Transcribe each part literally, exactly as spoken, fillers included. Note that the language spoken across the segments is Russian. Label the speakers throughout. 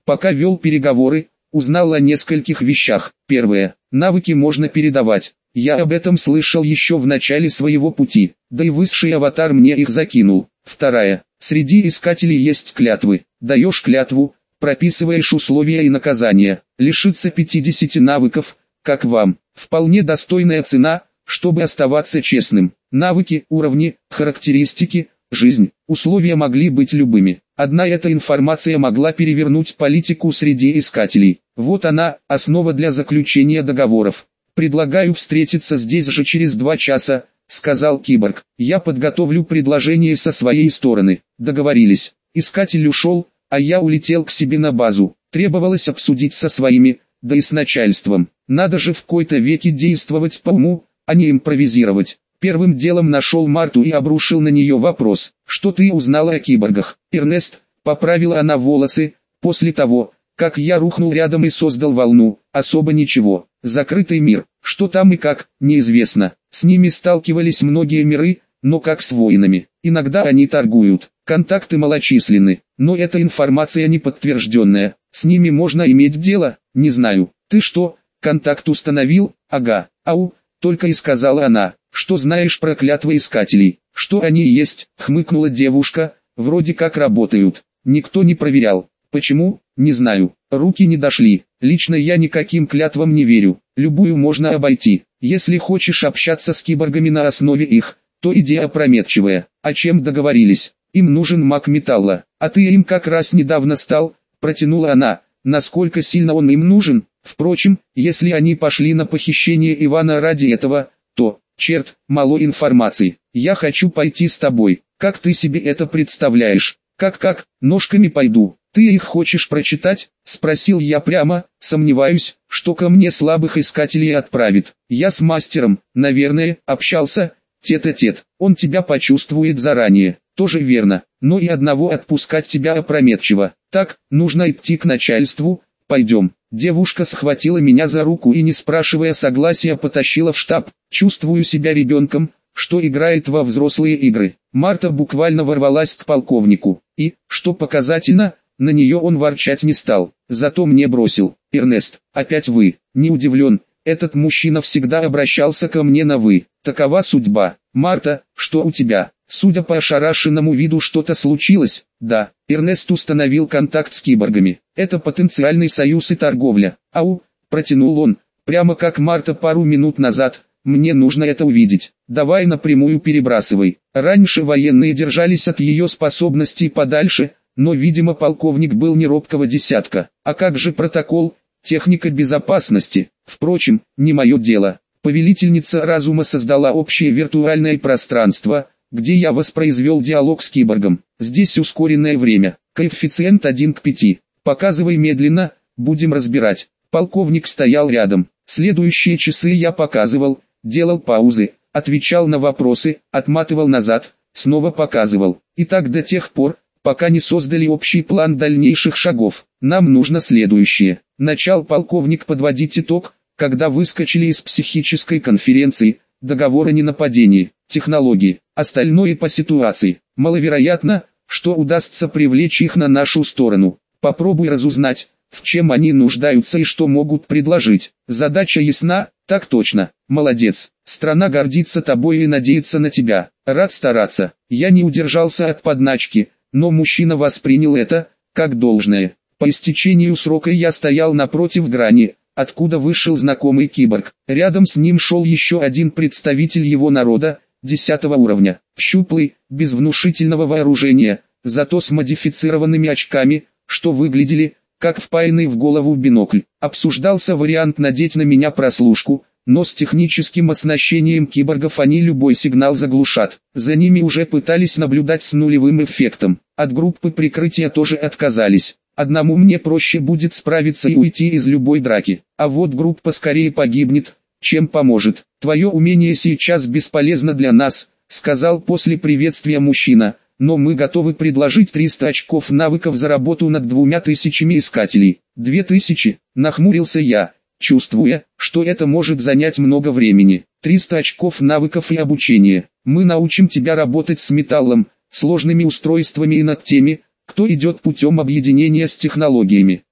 Speaker 1: Пока вел переговоры, узнал о нескольких вещах. Первое. Навыки можно передавать. Я об этом слышал еще в начале своего пути, да и высший аватар мне их закинул. Вторая. Среди искателей есть клятвы. Даешь клятву, прописываешь условия и наказания. Лишиться пятидесяти навыков, как вам, вполне достойная цена, чтобы оставаться честным. Навыки, уровни, характеристики, жизнь, условия могли быть любыми. Одна эта информация могла перевернуть политику среди искателей. Вот она, основа для заключения договоров. «Предлагаю встретиться здесь же через два часа», — сказал киборг. «Я подготовлю предложение со своей стороны». Договорились. Искатель ушел, а я улетел к себе на базу. Требовалось обсудить со своими, да и с начальством. Надо же в кои-то веки действовать по уму, а не импровизировать. Первым делом нашел Марту и обрушил на нее вопрос. «Что ты узнала о киборгах?» «Эрнест», — поправила она волосы, после того, как я рухнул рядом и создал волну, особо ничего. Закрытый мир, что там и как, неизвестно. С ними сталкивались многие миры, но как с воинами. Иногда они торгуют, контакты малочисленны, но эта информация не подтвержденная. С ними можно иметь дело, не знаю. Ты что, контакт установил? Ага, ау, только и сказала она. Что знаешь про клятвы искателей? Что они есть? Хмыкнула девушка, вроде как работают. Никто не проверял. Почему? Не знаю. Руки не дошли. Лично я никаким клятвам не верю. Любую можно обойти. Если хочешь общаться с киборгами на основе их, то идея опрометчивая. О чем договорились? Им нужен маг металла. А ты им как раз недавно стал, протянула она. Насколько сильно он им нужен? Впрочем, если они пошли на похищение Ивана ради этого, то, черт, мало информации. Я хочу пойти с тобой. Как ты себе это представляешь? Как-как, ножками пойду. «Ты их хочешь прочитать?» – спросил я прямо, сомневаюсь, что ко мне слабых искателей отправит. Я с мастером, наверное, общался, тет-а-тет, он тебя почувствует заранее, тоже верно, но и одного отпускать тебя опрометчиво. Так, нужно идти к начальству, пойдем. Девушка схватила меня за руку и, не спрашивая согласия, потащила в штаб. Чувствую себя ребенком, что играет во взрослые игры. Марта буквально ворвалась к полковнику, и, что показательно, на нее он ворчать не стал, зато мне бросил. «Эрнест, опять вы?» Не удивлен, этот мужчина всегда обращался ко мне на «вы». Такова судьба. «Марта, что у тебя?» Судя по ошарашенному виду, что-то случилось. Да, Эрнест установил контакт с киборгами. Это потенциальный союз и торговля. «Ау», протянул он, прямо как Марта пару минут назад. «Мне нужно это увидеть. Давай напрямую перебрасывай». Раньше военные держались от ее способностей подальше, но, видимо, полковник был не робкого десятка. А как же протокол, техника безопасности? Впрочем, не мое дело. Повелительница разума создала общее виртуальное пространство, где я воспроизвел диалог с киборгом. Здесь ускоренное время, коэффициент один к пяти. Показывай медленно, будем разбирать. Полковник стоял рядом. Следующие часы я показывал, делал паузы, отвечал на вопросы, отматывал назад, снова показывал. И так до тех пор, пока не создали общий план дальнейших шагов. Нам нужно следующее. Начал полковник подводить итог, когда выскочили из психической конференции, договор о ненападении, технологии, остальное по ситуации. Маловероятно, что удастся привлечь их на нашу сторону. Попробуй разузнать, в чем они нуждаются и что могут предложить. Задача ясна? Так точно. Молодец. Страна гордится тобой и надеется на тебя. Рад стараться. Я не удержался от подначки, но мужчина воспринял это, как должное. По истечению срока я стоял напротив грани, откуда вышел знакомый киборг. Рядом с ним шел еще один представитель его народа, десятого уровня. Щуплый, без внушительного вооружения, зато с модифицированными очками, что выглядели, как впаянный в голову бинокль. Обсуждался вариант надеть на меня прослушку, но с техническим оснащением киборгов они любой сигнал заглушат. За ними уже пытались наблюдать с нулевым эффектом. От группы прикрытия тоже отказались. Одному мне проще будет справиться и уйти из любой драки. А вот группа скорее погибнет, чем поможет. Твое умение сейчас бесполезно для нас, сказал после приветствия мужчина. Но мы готовы предложить триста очков навыков за работу над двумя тысячами искателей. Две тысячи, нахмурился я, чувствуя, что это может занять много времени. триста очков навыков и обучения. Мы научим тебя работать с металлом, сложными устройствами и над теми, кто идет путем объединения с технологиями.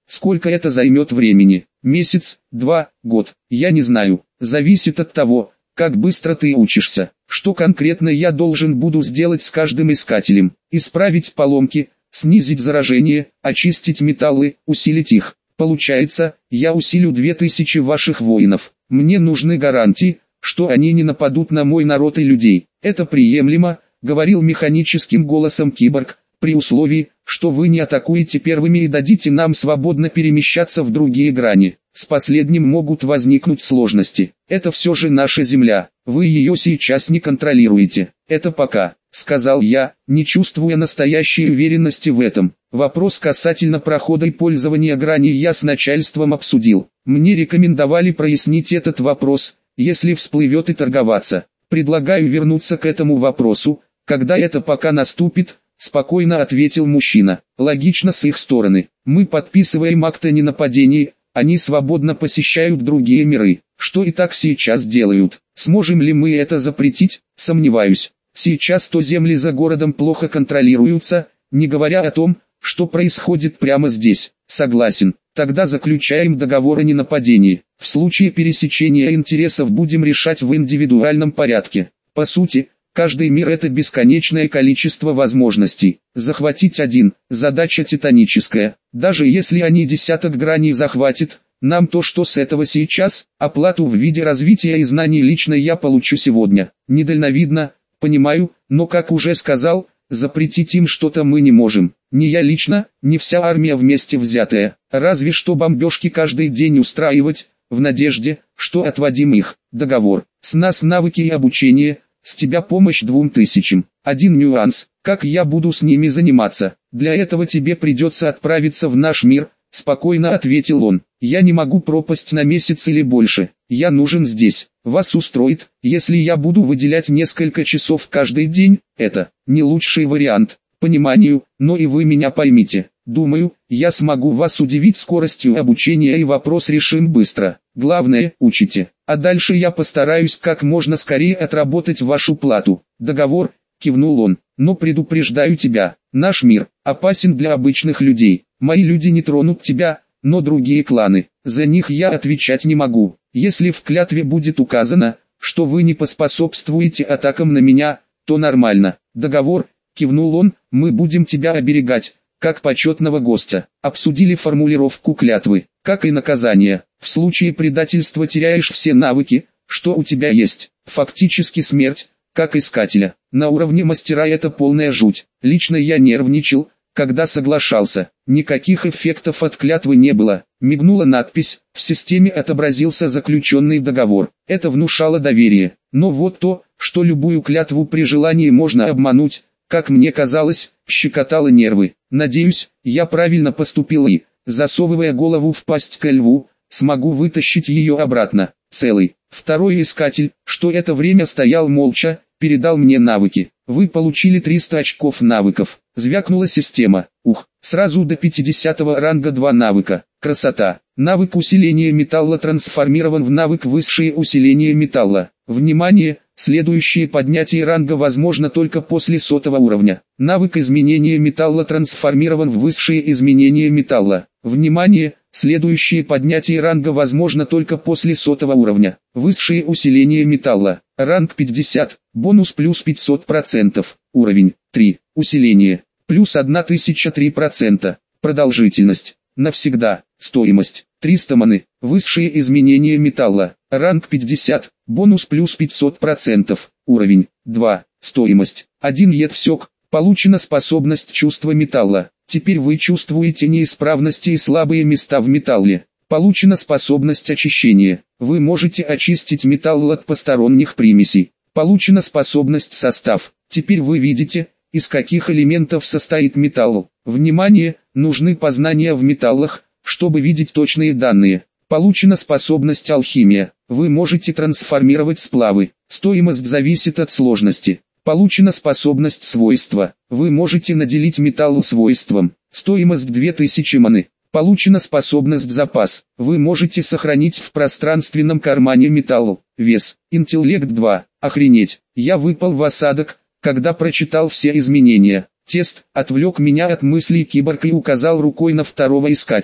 Speaker 1: Сколько это займет времени? Месяц, два, год? Я не знаю. Зависит от того, как быстро ты учишься. Что конкретно я должен буду сделать с каждым искателем? Исправить поломки, снизить заражение, очистить металлы, усилить их. Получается, я усилю две тысячи ваших воинов. Мне нужны гарантии, что они не нападут на мой народ и людей. Это приемлемо, говорил механическим голосом киборг, при условии, что вы не атакуете первыми и дадите нам свободно перемещаться в другие грани. С последним могут возникнуть сложности. Это все же наша земля, вы ее сейчас не контролируете. Это пока, сказал я, не чувствуя настоящей уверенности в этом. Вопрос касательно прохода и пользования грани я с начальством обсудил. Мне рекомендовали прояснить этот вопрос, если всплывет и торговаться. Предлагаю вернуться к этому вопросу, когда это пока наступит, спокойно ответил мужчина. Логично с их стороны. Мы подписываем акт о ненападении, они свободно посещают другие миры, что и так сейчас делают. Сможем ли мы это запретить? Сомневаюсь. Сейчас то земли за городом плохо контролируются, не говоря о том, что происходит прямо здесь. Согласен. Тогда заключаем договор о ненападении. В случае пересечения интересов будем решать в индивидуальном порядке. По сути, каждый мир — это бесконечное количество возможностей. Захватить один — задача титаническая. Даже если они десяток граней захватят, нам то, что с этого сейчас, оплату в виде развития и знаний лично я получу сегодня. Недальновидно, понимаю, но как уже сказал, запретить им что-то мы не можем. Не я лично, не вся армия вместе взятая. Разве что бомбежки каждый день устраивать, в надежде, что отводим их. Договор. С нас навыки и обучение, с тебя помощь двум тысячам. Один нюанс, как я буду с ними заниматься. Для этого тебе придется отправиться в наш мир, спокойно ответил он. Я не могу пропасть на месяц или больше. Я нужен здесь. Вас устроит, если я буду выделять несколько часов каждый день? Это не лучший вариант. Пониманию, но и вы меня поймите. Думаю, я смогу вас удивить скоростью обучения и вопрос решим быстро. Главное, учите. А дальше я постараюсь как можно скорее отработать вашу плату. Договор, кивнул он. Но предупреждаю тебя, наш мир опасен для обычных людей. Мои люди не тронут тебя, но другие кланы, за них я отвечать не могу. Если в клятве будет указано, что вы не поспособствуете атакам на меня, то нормально. Договор, кивнул он, мы будем тебя оберегать, как почетного гостя. Обсудили формулировку клятвы, как и наказание. В случае предательства теряешь все навыки, что у тебя есть. Фактически смерть, как искателя. На уровне мастера это полная жуть. Лично я нервничал, когда соглашался. Никаких эффектов от клятвы не было. Мигнула надпись, в системе отобразился заключенный договор. Это внушало доверие. Но вот то, что любую клятву при желании можно обмануть, как мне казалось, щекотало нервы. Надеюсь, я правильно поступил и, засовывая голову в пасть ко льву, смогу вытащить ее обратно, целый. Второй искатель, что это время стоял молча, передал мне навыки. Вы получили триста очков навыков. Звякнула система. Ух, сразу до пятидесятого ранга два навыка. Красота. Навык усиления металла трансформирован в навык высшее усиление металла. Внимание! Следующее поднятие ранга возможно только после сотого уровня. Навык изменения металла трансформирован в высшее изменение металла. Внимание! Следующее поднятие ранга возможно только после сотого уровня. Высшее усиление металла. Ранг пятьдесят. Бонус плюс пятьсот процентов. Уровень три. Усиление. Плюс тысяча три процента. Продолжительность. Навсегда. Стоимость. триста маны. Высшее изменение металла. Ранг пятьдесят. Бонус плюс пятьсот процентов. Уровень два. Стоимость. один едсек. Получена способность чувства металла. Теперь вы чувствуете неисправности и слабые места в металле. Получена способность очищения. Вы можете очистить металл от посторонних примесей. Получена способность состав. Теперь вы видите, из каких элементов состоит металл. Внимание, нужны познания в металлах, чтобы видеть точные данные. Получена способность алхимия. Вы можете трансформировать сплавы. Стоимость зависит от сложности. Получена способность свойства. Вы можете наделить металл свойством. Стоимость две тысячи маны. Получена способность запас. Вы можете сохранить в пространственном кармане металл. Вес. Интеллект два. Охренеть. Я выпал в осадок, когда прочитал все изменения. Тест отвлек меня от мыслей киборг и указал рукой на второго искателя.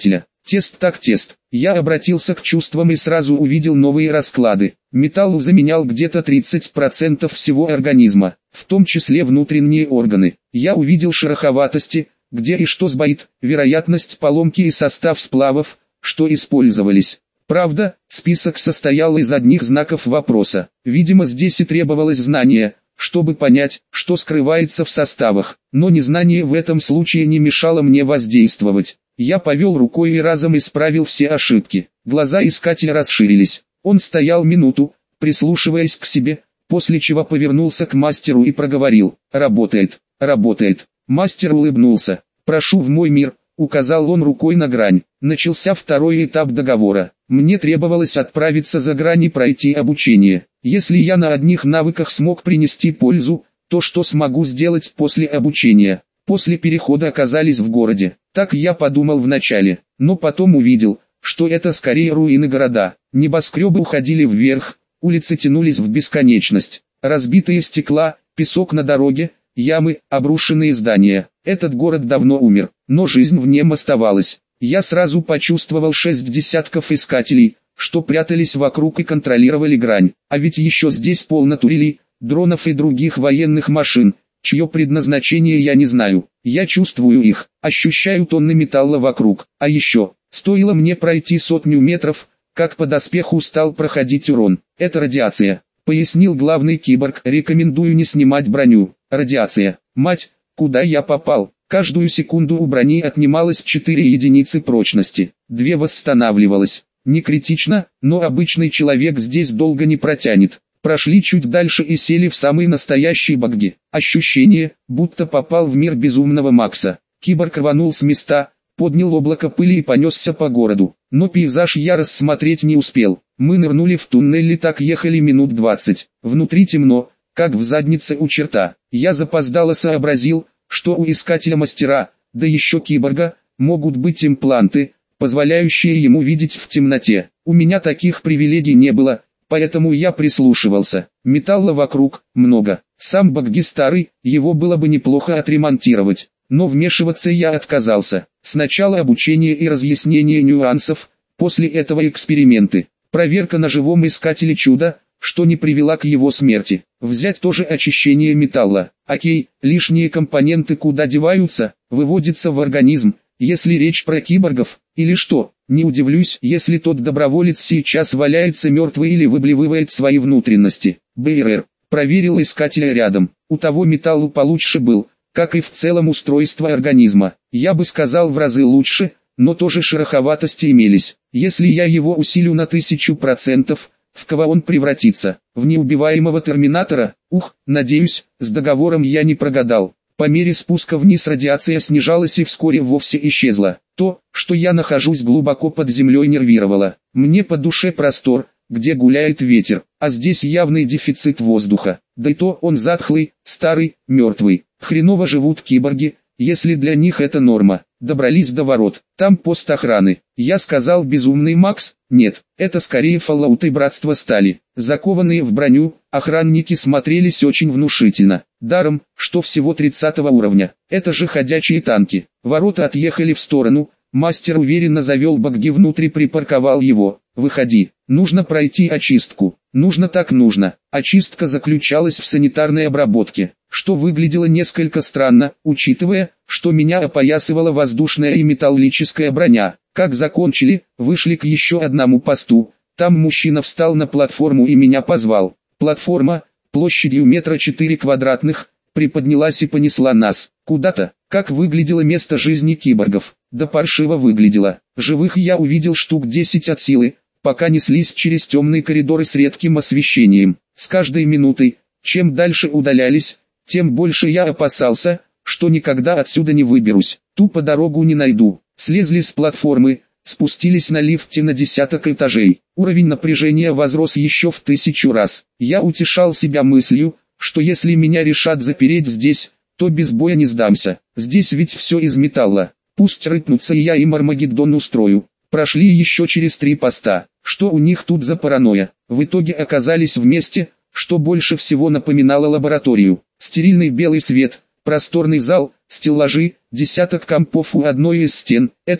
Speaker 1: Тест так тест. Я обратился к чувствам и сразу увидел новые расклады. Металл заменял где-то тридцать процентов всего организма, в том числе внутренние органы. Я увидел шероховатости, где и что сбоит, вероятность поломки и состав сплавов, что использовались. Правда, список состоял из одних знаков вопроса. Видимо, здесь и требовалось знание, чтобы понять, что скрывается в составах, но незнание в этом случае не мешало мне воздействовать. Я повел рукой и разом исправил все ошибки. Глаза искателя расширились. Он стоял минуту, прислушиваясь к себе, после чего повернулся к мастеру и проговорил: «Работает, работает». Мастер улыбнулся. «Прошу в мой мир», — указал он рукой на грань. Начался второй этап договора. Мне требовалось отправиться за грань и пройти обучение. Если я на одних навыках смог принести пользу, то что смогу сделать после обучения? После перехода оказались в городе. Так я подумал вначале, но потом увидел, что это скорее руины города. Небоскребы уходили вверх, улицы тянулись в бесконечность. Разбитые стекла, песок на дороге, ямы, обрушенные здания. Этот город давно умер, но жизнь в нем оставалась. Я сразу почувствовал шесть десятков искателей, что прятались вокруг и контролировали грань. А ведь еще здесь полно турелей, дронов и других военных машин, чье предназначение я не знаю. Я чувствую их, ощущаю тонны металла вокруг. А еще, стоило мне пройти сотню метров, как по доспеху стал проходить урон. Это радиация, пояснил главный киборг. Рекомендую не снимать броню. Радиация. Мать, куда я попал? Каждую секунду у брони отнималось четыре единицы прочности, две восстанавливалось. Не критично, но обычный человек здесь долго не протянет. Прошли чуть дальше и сели в самые настоящие багги. Ощущение, будто попал в мир безумного Макса. Киборг рванул с места, поднял облако пыли и понесся по городу. Но пейзаж я рассмотреть не успел. Мы нырнули в туннель и так ехали минут двадцать. Внутри темно, как в заднице у черта. Я запоздало сообразил, что у искателя мастера, да еще киборга, могут быть импланты, позволяющие ему видеть в темноте. У меня таких привилегий не было, поэтому я прислушивался. Металла вокруг много. Сам багги старый, его было бы неплохо отремонтировать, но вмешиваться я отказался. Сначала обучение и разъяснение нюансов, после этого эксперименты. Проверка на живом искателе чуда, что не привела к его смерти. Взять тоже очищение металла. Окей, лишние компоненты куда деваются, выводятся в организм, если речь про киборгов, или что. Не удивлюсь, если тот доброволец сейчас валяется мертвый или выблевывает свои внутренности. БРР. Проверил искателя рядом. У того металлу получше был, как и в целом устройство организма. Я бы сказал в разы лучше, но тоже шероховатости имелись. Если я его усилю на тысячу процентов, в кого он превратится? В неубиваемого терминатора? Ух, надеюсь, с договором я не прогадал. По мере спуска вниз радиация снижалась и вскоре вовсе исчезла. То, что я нахожусь глубоко под землей, нервировало. Мне по душе простор, где гуляет ветер, а здесь явный дефицит воздуха. Да и то он затхлый, старый, мертвый. Хреново живут киборги, если для них это норма. Добрались до ворот, там пост охраны. Я сказал безумный Макс? Нет, это скорее Fallout и Братство Стали. Закованные в броню, охранники смотрелись очень внушительно. Даром, что всего тридцатого уровня. Это же ходячие танки. Ворота отъехали в сторону, мастер уверенно завел багги внутрь и припарковал его. Выходи, нужно пройти очистку. Нужно так нужно. Очистка заключалась в санитарной обработке, что выглядело несколько странно, учитывая, что меня опоясывала воздушная и металлическая броня. Как закончили, вышли к еще одному посту. Там мужчина встал на платформу и меня позвал. Платформа, площадью метра четыре квадратных, приподнялась и понесла нас куда-то. Как выглядело место жизни киборгов? Да паршиво выглядело. Живых я увидел штук десять от силы, пока неслись через темные коридоры с редким освещением. С каждой минутой, чем дальше удалялись, тем больше я опасался, что никогда отсюда не выберусь. Тупо дорогу не найду. Слезли с платформы, спустились на лифте на десяток этажей. Уровень напряжения возрос еще в тысячу раз. Я утешал себя мыслью, что если меня решат запереть здесь, то без боя не сдамся. Здесь ведь все из металла. Пусть рыпнутся, и я им Армагеддон устрою. Прошли еще через три поста. Что у них тут за паранойя? В итоге оказались в месте, что больше всего напоминало лабораторию. Стерильный белый свет, просторный зал, стеллажи, десяток компов у одной из стен. Это то,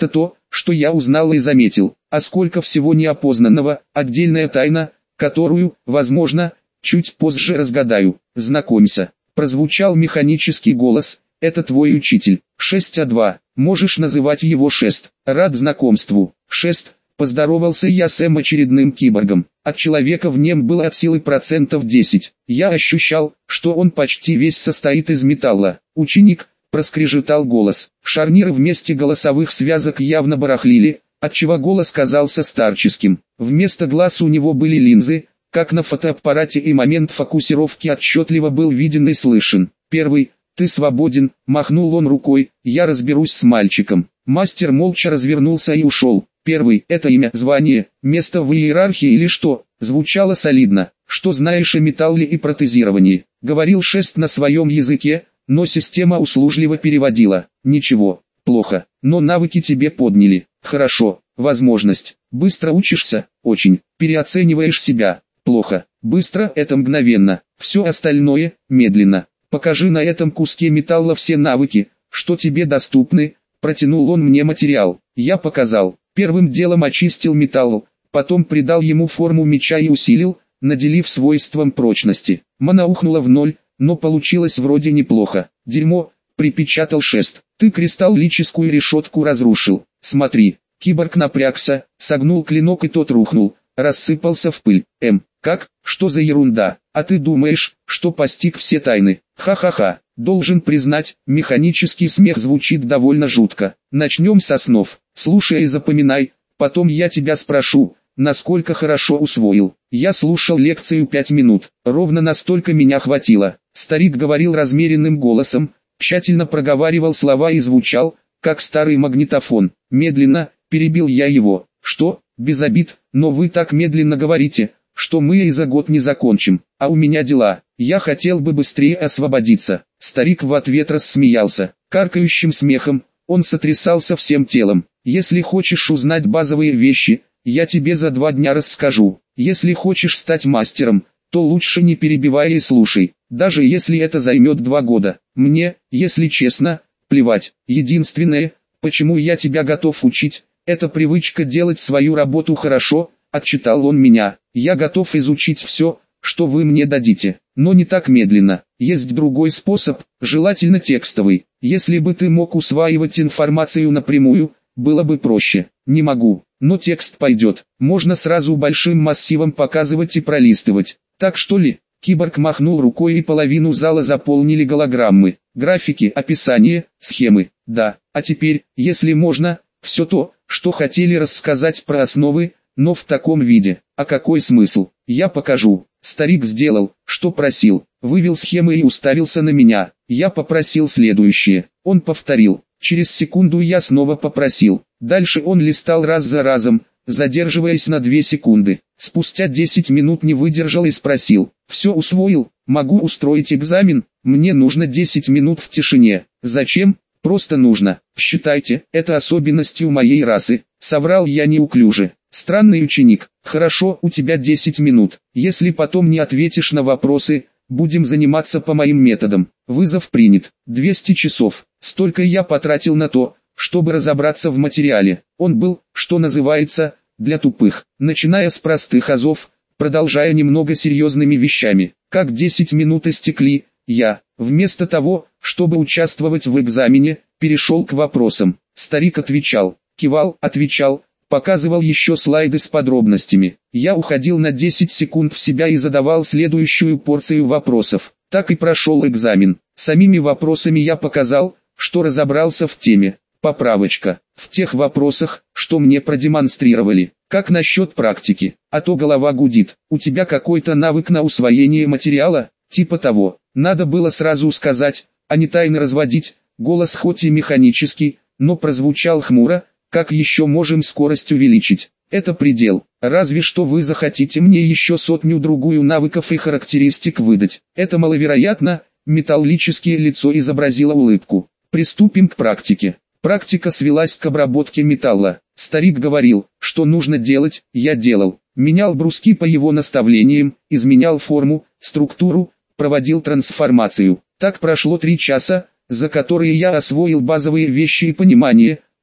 Speaker 1: что я узнал и заметил, а сколько всего неопознанного, отдельная тайна, которую, возможно, чуть позже разгадаю. Знакомься, прозвучал механический голос, это твой учитель, шесть а два, можешь называть его Шест, рад знакомству, Шест. Поздоровался я с Эм очередным киборгом. От человека в нем было от силы процентов десять. Я ощущал, что он почти весь состоит из металла. Ученик, проскрежетал голос. Шарниры вместе голосовых связок явно барахлили, отчего голос казался старческим. Вместо глаз у него были линзы, как на фотоаппарате, и момент фокусировки отчетливо был виден и слышен. Первый, ты свободен, махнул он рукой, я разберусь с мальчиком. Мастер молча развернулся и ушел. Первый – это имя, звание, место в иерархии или что? Звучало солидно. Что знаешь о металле и протезировании? Говорил Шест на своем языке, но система услужливо переводила. Ничего, плохо, но навыки тебе подняли. Хорошо, возможность. Быстро учишься? Очень. Переоцениваешь себя? Плохо. Быстро – это мгновенно. Все остальное – медленно. Покажи на этом куске металла все навыки, что тебе доступны. Протянул он мне материал. Я показал. Первым делом очистил металл, потом придал ему форму меча и усилил, наделив свойством прочности. Мана ухнула в ноль, но получилось вроде неплохо. Дерьмо, припечатал Шест. Ты кристаллическую решетку разрушил. Смотри. Киборг напрягся, согнул клинок и тот рухнул, рассыпался в пыль. Эм, как? Что за ерунда? А ты думаешь, что постиг все тайны? Ха-ха-ха. Должен признать, механический смех звучит довольно жутко. Начнем со снов. Слушай и запоминай, потом я тебя спрошу, насколько хорошо усвоил. Я слушал лекцию пять минут, ровно настолько меня хватило. Старик говорил размеренным голосом, тщательно проговаривал слова и звучал, как старый магнитофон. Медленно, перебил я его. Что? Без обид, но вы так медленно говорите, что мы и за год не закончим, а у меня дела. Я хотел бы быстрее освободиться. Старик в ответ рассмеялся, каркающим смехом, он сотрясался всем телом. Если хочешь узнать базовые вещи, я тебе за два дня расскажу. Если хочешь стать мастером, то лучше не перебивай и слушай, даже если это займет два года. Мне, если честно, плевать. Единственное, почему я тебя готов учить, это привычка делать свою работу хорошо, отчитал он меня. Я готов изучить все, что вы мне дадите, но не так медленно. Есть другой способ, желательно текстовый. Если бы ты мог усваивать информацию напрямую, было бы проще. Не могу, но текст пойдет. Можно сразу большим массивом показывать и пролистывать. Так что ли? Киборг махнул рукой, и половину зала заполнили голограммы, графики, описания, схемы. Да, а теперь, если можно, все то, что хотели рассказать про основы, но в таком виде. А какой смысл? Я покажу. Старик сделал, что просил, вывел схемы и уставился на меня. Я попросил следующее. Он повторил. Через секунду я снова попросил. Дальше он листал раз за разом, задерживаясь на две секунды. Спустя десять минут не выдержал и спросил. Все усвоил? Могу устроить экзамен? Мне нужно десять минут в тишине. Зачем? Просто нужно. Считайте, это особенностью моей расы. Соврал я неуклюже. Странный ученик. Хорошо, у тебя десять минут. Если потом не ответишь на вопросы, будем заниматься по моим методам. Вызов принят. двести часов. Столько я потратил на то, чтобы разобраться в материале. Он был, что называется, для тупых. Начиная с простых азов, продолжая немного серьезными вещами. Как десять минут истекли, я, вместо того, чтобы участвовать в экзамене, перешел к вопросам. Старик отвечал, кивал, отвечал, показывал еще слайды с подробностями. Я уходил на десять секунд в себя и задавал следующую порцию вопросов. Так и прошел экзамен. Самими вопросами я показал, что разобрался в теме. Поправочка. В тех вопросах, что мне продемонстрировали. Как насчет практики? А то голова гудит. У тебя какой-то навык на усвоение материала? Типа того. Надо было сразу сказать, а не тайно разводить. Голос хоть и механический, но прозвучал хмуро. Как еще можем скорость увеличить? Это предел. Разве что вы захотите мне еще сотню-другую навыков и характеристик выдать. Это маловероятно. Металлическое лицо изобразило улыбку. Приступим к практике. Практика свелась к обработке металла. Старик говорил, что нужно делать, я делал. Менял бруски по его наставлениям, изменял форму, структуру, проводил трансформацию. Так прошло три часа, за которые я освоил базовые вещи и понимание,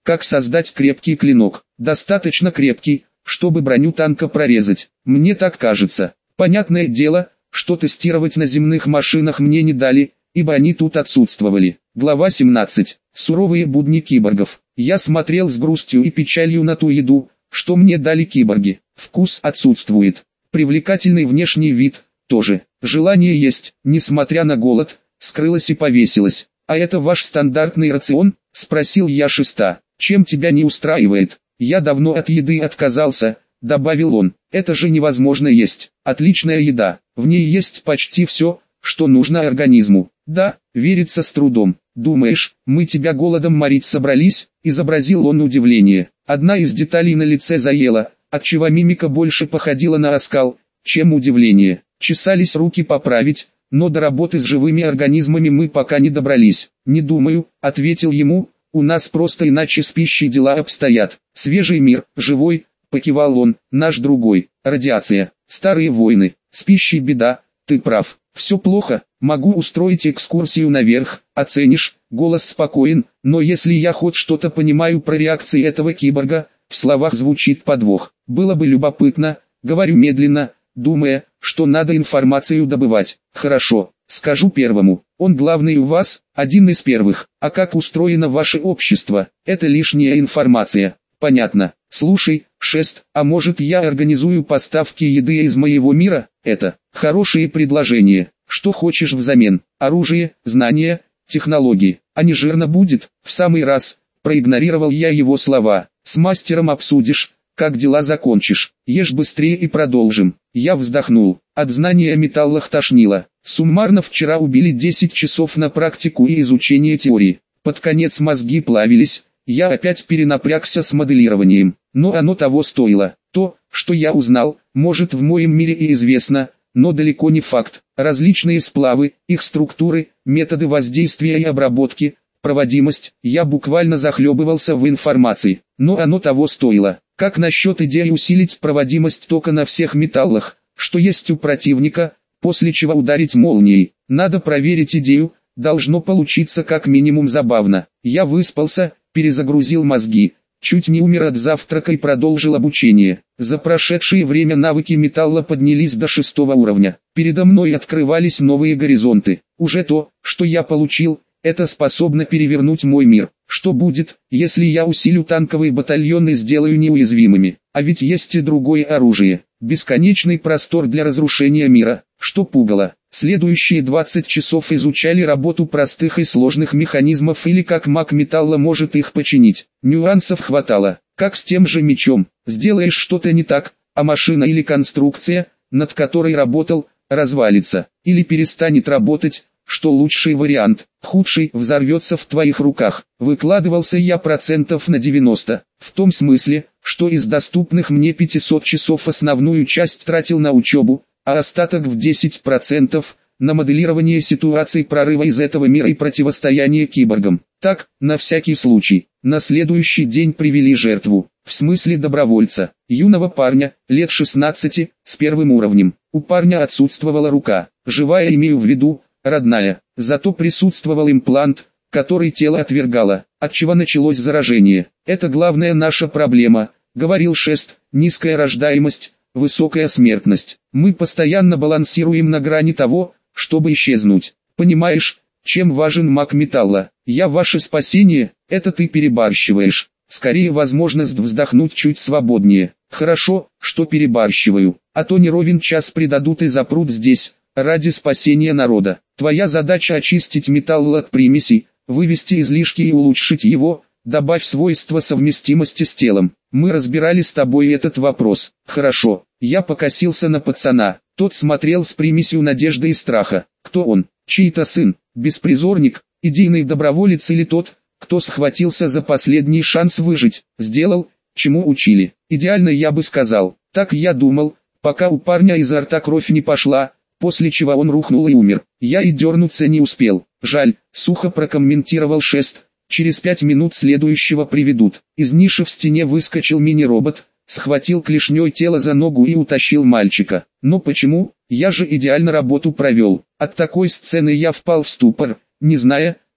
Speaker 1: Как создать крепкий клинок? Достаточно крепкий, чтобы броню танка прорезать. Мне так кажется. Понятное дело, что тестировать на земных машинах мне не дали, ибо они тут отсутствовали. Глава семнадцать. Суровые будни киборгов. Я смотрел с грустью и печалью на ту еду, что мне дали киборги. Вкус отсутствует. Привлекательный внешний вид тоже. Желание есть, несмотря на голод, скрылось и повесилось. «А это ваш стандартный рацион?» – спросил я Шеста. «Чем тебя не устраивает?» «Я давно от еды отказался», – добавил он. «Это же невозможно есть. Отличная еда. В ней есть почти все, что нужно организму». «Да, верится с трудом. Думаешь, мы тебя голодом морить собрались?» – изобразил он удивление. Одна из деталей на лице заела, отчего мимика больше походила на оскал, чем удивление. Чесались руки поправить, но до работы с живыми организмами мы пока не добрались. «Не думаю», — ответил ему, — «у нас просто иначе с пищей дела обстоят. Свежий мир, живой», — покивал он, — «наш другой. Радиация, старые войны, с пищей беда, ты прав. Все плохо, могу устроить экскурсию наверх, оценишь». Голос спокоен, но если я хоть что-то понимаю про реакции этого киборга, в словах звучит подвох. «Было бы любопытно», — говорю медленно, думая, что надо информацию добывать. «Хорошо, скажу первому. Он главный у вас, один из первых. А как устроено ваше общество? Это лишняя информация». «Понятно. Слушай, Шест, а может я организую поставки еды из моего мира?» «Это хорошие предложения. Что хочешь взамен? Оружие, знания, технологии. А не жирно будет?» «В самый раз», — проигнорировал я его слова. «С мастером обсудишь, как дела закончишь. Ешь быстрее и продолжим». Я вздохнул. От знания о металлах тошнило. Суммарно вчера убили десять часов на практику и изучение теории. Под конец мозги плавились. Я опять перенапрягся с моделированием. Но оно того стоило. То, что я узнал, может в моем мире и известно, но далеко не факт. Различные сплавы, их структуры, методы воздействия и обработки, проводимость. Я буквально захлебывался в информации. Но оно того стоило. Как насчет идеи усилить проводимость тока на всех металлах, что есть у противника, после чего ударить молнией? Надо проверить идею, должно получиться как минимум забавно. Я выспался, перезагрузил мозги, чуть не умер от завтрака и продолжил обучение. За прошедшее время навыки металла поднялись до шестого уровня. Передо мной открывались новые горизонты. Уже то, что я получил, это способно перевернуть мой мир. Что будет, если я усилю танковые батальоны и сделаю неуязвимыми? А ведь есть и другое оружие. Бесконечный простор для разрушения мира, что пугало. Следующие двадцать часов изучали работу простых и сложных механизмов или как маг металла может их починить. Нюансов хватало. Как с тем же мечом. Сделаешь что-то не так, а машина или конструкция, над которой работал, развалится. Или перестанет работать. Что лучший вариант, худший взорвется в твоих руках. Выкладывался я процентов на девяносто, в том смысле, что из доступных мне пятисот часов основную часть тратил на учебу, а остаток в десять процентов на моделирование ситуаций прорыва из этого мира и противостояние киборгам. Так, на всякий случай, на следующий день привели жертву, в смысле добровольца, юного парня, лет шестнадцати, с первым уровнем. У парня отсутствовала рука, живая имею в виду, родная, зато присутствовал имплант, который тело отвергало, отчего началось заражение. «Это главная наша проблема», — говорил Шест, — «низкая рождаемость, высокая смертность. Мы постоянно балансируем на грани того, чтобы исчезнуть. Понимаешь, чем важен маг металла? Я ваше спасение, это ты перебарщиваешь. Скорее возможность вздохнуть чуть свободнее. Хорошо, что перебарщиваю, а то не ровен час предадут и запрут здесь». Ради спасения народа. Твоя задача очистить металл от примесей, вывести излишки и улучшить его, добавь свойства совместимости с телом. Мы разбирали с тобой этот вопрос. Хорошо. Я покосился на пацана. Тот смотрел с примесью надежды и страха. Кто он? Чей-то сын? Беспризорник? Идейный доброволец или тот, кто схватился за последний шанс выжить? Сделал, чему учили. Идеально, я бы сказал. Так я думал, пока у парня изо рта кровь не пошла, после чего он рухнул и умер. Я и дернуться не успел. Жаль, сухо прокомментировал Шест. Через пять минут следующего приведут. Из ниши в стене выскочил мини-робот, схватил клешней тело за ногу и утащил мальчика. Но почему? Я же идеально работу провел. От такой сцены я впал в ступор, не зная,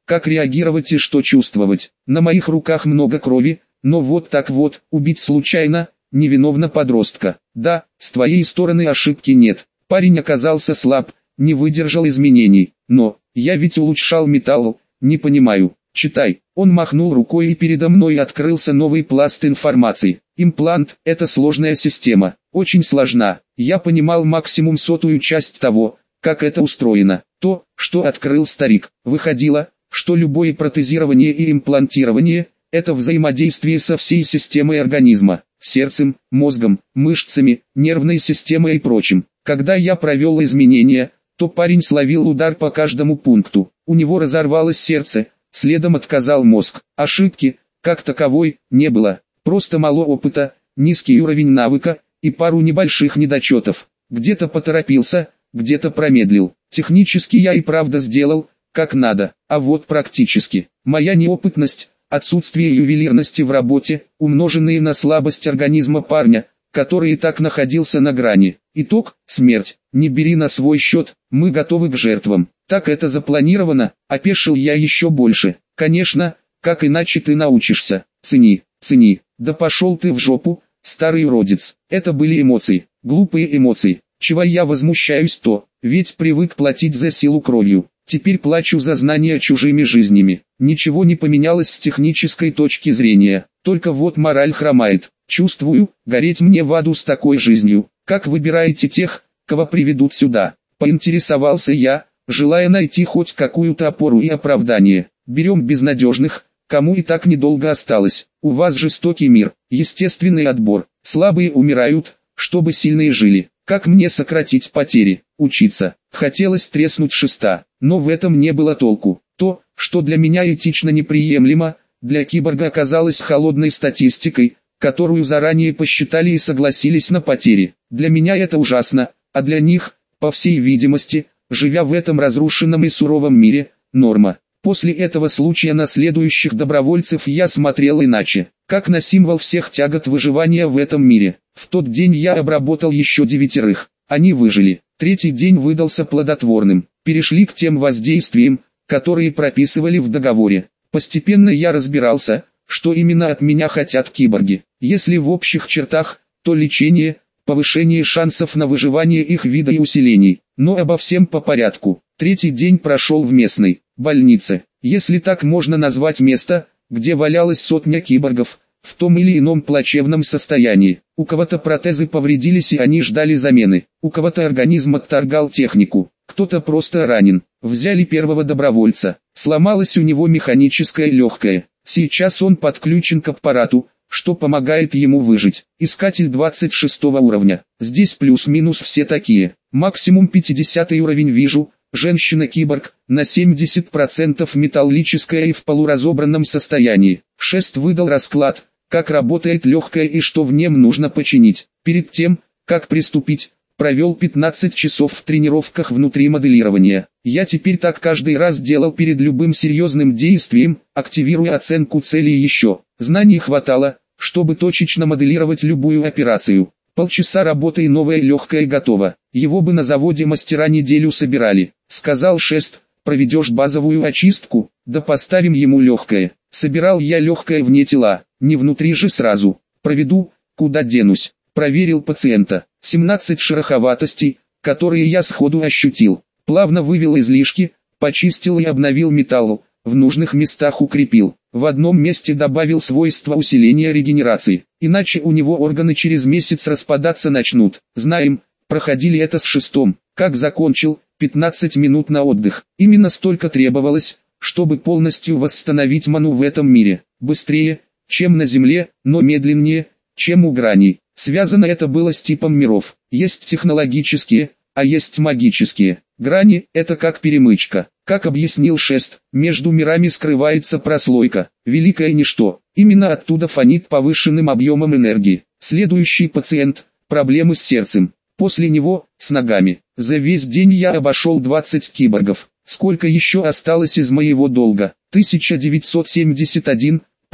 Speaker 1: как реагировать и что чувствовать. На моих руках много крови, но вот так вот, убить случайно, невиновно подростка. Да, с твоей стороны ошибки нет. Парень оказался слаб, не выдержал изменений. Но, я ведь улучшал металл, не понимаю. Читай. Он махнул рукой, и передо мной открылся новый пласт информации. Имплант – это сложная система, очень сложна. Я понимал максимум сотую часть того, как это устроено. То, что открыл старик, выходило, что любое протезирование и имплантирование – это взаимодействие со всей системой организма, сердцем, мозгом, мышцами, нервной системой и прочим. Когда я провел изменения, то парень словил удар по каждому пункту. У него разорвалось сердце, следом отказал мозг. Ошибки, как таковой, не было. Просто мало опыта, низкий уровень навыка и пару небольших недочетов. Где-то поторопился, где-то промедлил. Технически я и правда сделал, как надо, а вот практически. Моя неопытность, отсутствие ювелирности в работе, умноженные на слабость организма парня, который и так находился на грани. Итог – смерть. Не бери на свой счет, мы готовы к жертвам. Так это запланировано, опешил я еще больше. Конечно, как иначе ты научишься. Цени, цени. Да пошел ты в жопу, старый уродец. Это были эмоции, глупые эмоции. Чего я возмущаюсь то, ведь привык платить за силу кровью. Теперь плачу за знания чужими жизнями. Ничего не поменялось с технической точки зрения, только вот мораль хромает. Чувствую, гореть мне в аду с такой жизнью. Как выбираете тех, кого приведут сюда? Поинтересовался я, желая найти хоть какую-то опору и оправдание. Берем безнадежных, кому и так недолго осталось. У вас жестокий мир, естественный отбор. Слабые умирают, чтобы сильные жили. Как мне сократить потери? Учиться. Хотелось треснуть шеста, но в этом не было толку. То, что для меня этично неприемлемо, для киборга оказалось холодной статистикой, которую заранее посчитали и согласились на потери. Для меня это ужасно, а для них, по всей видимости, живя в этом разрушенном и суровом мире, норма. После этого случая на следующих добровольцев я смотрел иначе, как на символ всех тягот выживания в этом мире. В тот день я обработал еще девятерых, они выжили. Третий день выдался плодотворным. Перешли к тем воздействиям, которые прописывали в договоре. Постепенно я разбирался, что именно от меня хотят киборги. Если в общих чертах, то лечение, повышение шансов на выживание их вида и усилений. Но обо всем по порядку. Третий день прошел в местной больнице, если так можно назвать место, где валялась сотня киборгов, в том или ином плачевном состоянии. У кого-то протезы повредились и они ждали замены, у кого-то организм отторгал технику, кто-то просто ранен. Взяли первого добровольца, сломалось у него механическое легкое. Сейчас он подключен к аппарату, что помогает ему выжить. Искатель двадцать шестого уровня. Здесь плюс-минус все такие. Максимум пятидесятый уровень вижу. Женщина-киборг, на семьдесят процентов металлическая и в полуразобранном состоянии. Шест выдал расклад, как работает легкое и что в нем нужно починить. Перед тем, как приступить, провел пятнадцать часов в тренировках внутри моделирования. Я теперь так каждый раз делал перед любым серьезным действием, активируя оценку цели еще. Знаний хватало, чтобы точечно моделировать любую операцию. Полчаса работы и новое легкое готово. Его бы на заводе мастера неделю собирали. Сказал Шест, проведешь базовую очистку, да поставим ему легкое. Собирал я легкое вне тела, не внутри же сразу. Проведу, куда денусь. Проверил пациента. семнадцать шероховатостей, которые я сходу ощутил. Плавно вывел излишки, почистил и обновил металл, в нужных местах укрепил. В одном месте добавил свойства усиления регенерации, иначе у него органы через месяц распадаться начнут. Знаем, проходили это с Шестом. Как закончил, пятнадцать минут на отдых. Именно столько требовалось, чтобы полностью восстановить ману в этом мире. Быстрее, чем на Земле, но медленнее, чем у граней. Связано это было с типом миров. Есть технологические, а есть магические. Грани – это как перемычка. Как объяснил Шест, между мирами скрывается прослойка, великое ничто. Именно оттуда фонит повышенным объемом энергии. Следующий пациент – проблемы с сердцем. После него – с ногами. За весь день я обошел двадцать киборгов. Сколько еще осталось из моего долга? тысяча девятьсот семьдесят один.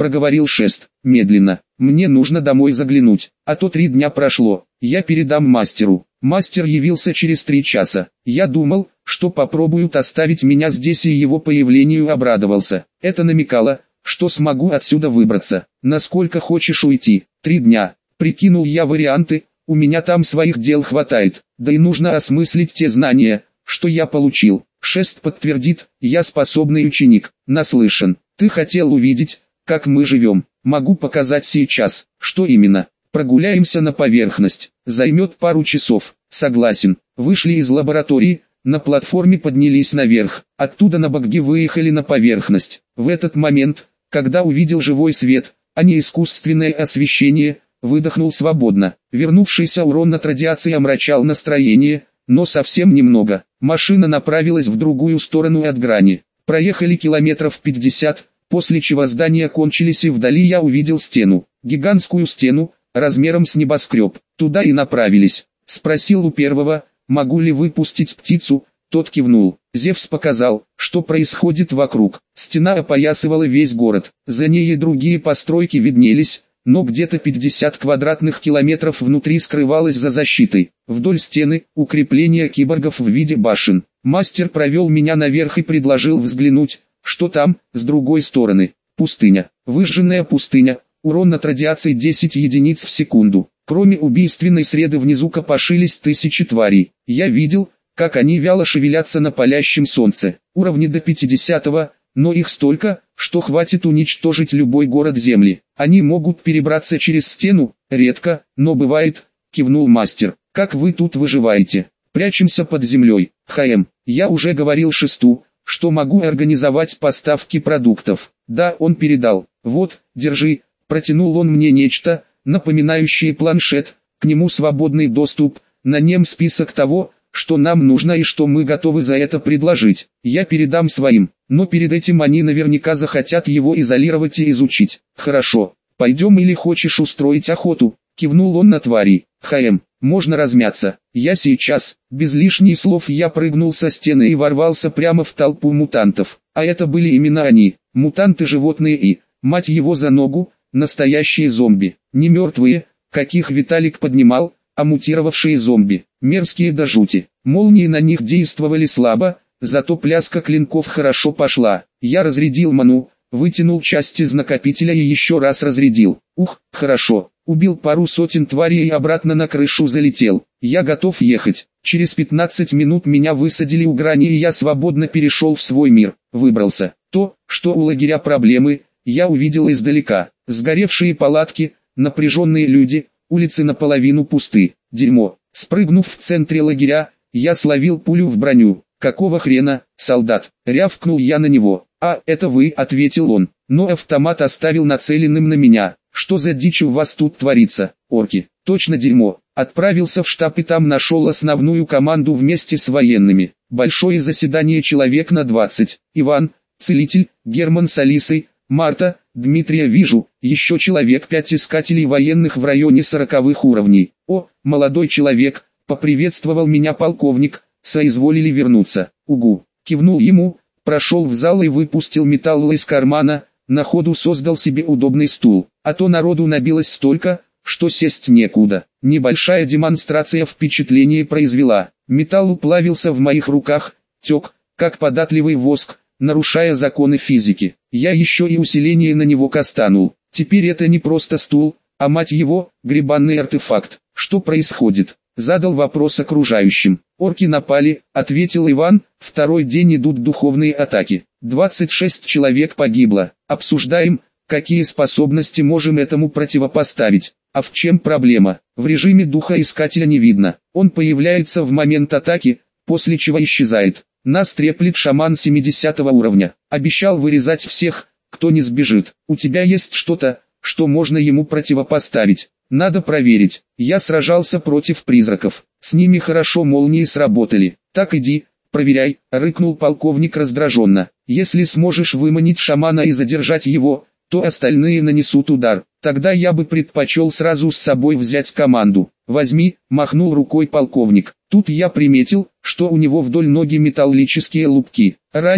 Speaker 1: проговорил Шест, медленно. Мне нужно домой заглянуть, а то три дня прошло. Я передам мастеру. Мастер явился через три часа. Я думал, что попробуют оставить меня здесь, и его появлению обрадовался. Это намекало, что смогу отсюда выбраться. Насколько хочешь уйти? Три дня. Прикинул я варианты, у меня там своих дел хватает, да и нужно осмыслить те знания, что я получил. Шест подтвердит, я способный ученик, наслышан. Ты хотел увидеть, как мы живем. Могу показать сейчас. Что именно? Прогуляемся на поверхность. Займет пару часов. Согласен. Вышли из лаборатории, на платформе поднялись наверх. Оттуда на багги выехали на поверхность. В этот момент, когда увидел живой свет, а не искусственное освещение, выдохнул свободно. Вернувшийся урон от радиации омрачал настроение, но совсем немного. Машина направилась в другую сторону от грани. Проехали километров пятьдесят, после чего здания кончились, и вдали я увидел стену. Гигантскую стену, размером с небоскреб. Туда и направились. Спросил у первого, могу ли выпустить птицу, тот кивнул. Зевс показал, что происходит вокруг. Стена опоясывала весь город. За ней и другие постройки виднелись, но где-то пятьдесят квадратных километров внутри скрывалось за защитой. Вдоль стены — укрепления киборгов в виде башен. Мастер провел меня наверх и предложил взглянуть, что там, с другой стороны. Пустыня. Выжженная пустыня. Урон от радиации десять единиц в секунду. Кроме убийственной среды внизу копошились тысячи тварей. Я видел, как они вяло шевелятся на палящем солнце. Уровни до пятидесятого, но их столько, что хватит уничтожить любой город Земли. Они могут перебраться через стену, редко, но бывает, кивнул мастер. Как вы тут выживаете? Прячемся под землей. ХМ, я уже говорил Шесту, что могу организовать поставки продуктов. Да, он передал. Вот, держи, протянул он мне нечто, напоминающее планшет, к нему свободный доступ, на нем список того, что нам нужно и что мы готовы за это предложить. Я передам своим, но перед этим они наверняка захотят его изолировать и изучить. Хорошо, пойдем или хочешь устроить охоту? Кивнул он на тварей. ХМ, можно размяться. Я сейчас. Без лишних слов я прыгнул со стены и ворвался прямо в толпу мутантов. А это были именно они, мутанты-животные и, мать его за ногу, настоящие зомби. Не мертвые, каких Виталик поднимал, а мутировавшие зомби. Мерзкие до жути. Молнии на них действовали слабо, зато пляска клинков хорошо пошла. Я разрядил ману, вытянул часть из накопителя и еще раз разрядил. Ух, хорошо. Убил пару сотен тварей и обратно на крышу залетел. Я готов ехать. Через пятнадцать минут меня высадили у грани, и я свободно перешел в свой мир. Выбрался. То, что у лагеря проблемы, я увидел издалека. Сгоревшие палатки, напряженные люди, улицы наполовину пусты. Дерьмо. Спрыгнув в центре лагеря, я словил пулю в броню. «Какого хрена, солдат?» — рявкнул я на него. «А, это вы», — ответил он, но автомат оставил нацеленным на меня. «Что за дичь у вас тут творится, орки?» «Точно дерьмо». Отправился в штаб и там нашел основную команду вместе с военными. Большое заседание человек на двадцать. Иван, целитель, Герман с Алисой, Марта, Дмитрия вижу, еще человек пять искателей военных в районе сороковых уровней. «О, молодой человек», — поприветствовал меня полковник, — «соизволили вернуться». «Угу», — кивнул ему, прошел в зал и выпустил металл из кармана, на ходу создал себе удобный стул, а то народу набилось столько, что сесть некуда. Небольшая демонстрация впечатления произвела. Металл уплавился в моих руках, тек, как податливый воск, нарушая законы физики. Я еще и усиление на него кастанул. Теперь это не просто стул, а мать его, гребанный артефакт. Что происходит? Задал вопрос окружающим. Орки напали, ответил Иван, второй день идут духовные атаки. двадцать шесть человек погибло. Обсуждаем, какие способности можем этому противопоставить. А в чем проблема? В режиме духа искателя не видно. Он появляется в момент атаки, после чего исчезает. Нас треплет шаман семидесятого уровня. Обещал вырезать всех, кто не сбежит. У тебя есть что-то, что можно ему противопоставить? Надо проверить. Я сражался против призраков. С ними хорошо молнии сработали. Так иди, проверяй, рыкнул полковник раздраженно. Если сможешь выманить шамана и задержать его, то остальные нанесут удар. Тогда я бы предпочел сразу с собой взять команду. Возьми, махнул рукой полковник. Тут я приметил, что у него вдоль ноги металлические лупки. Ранили?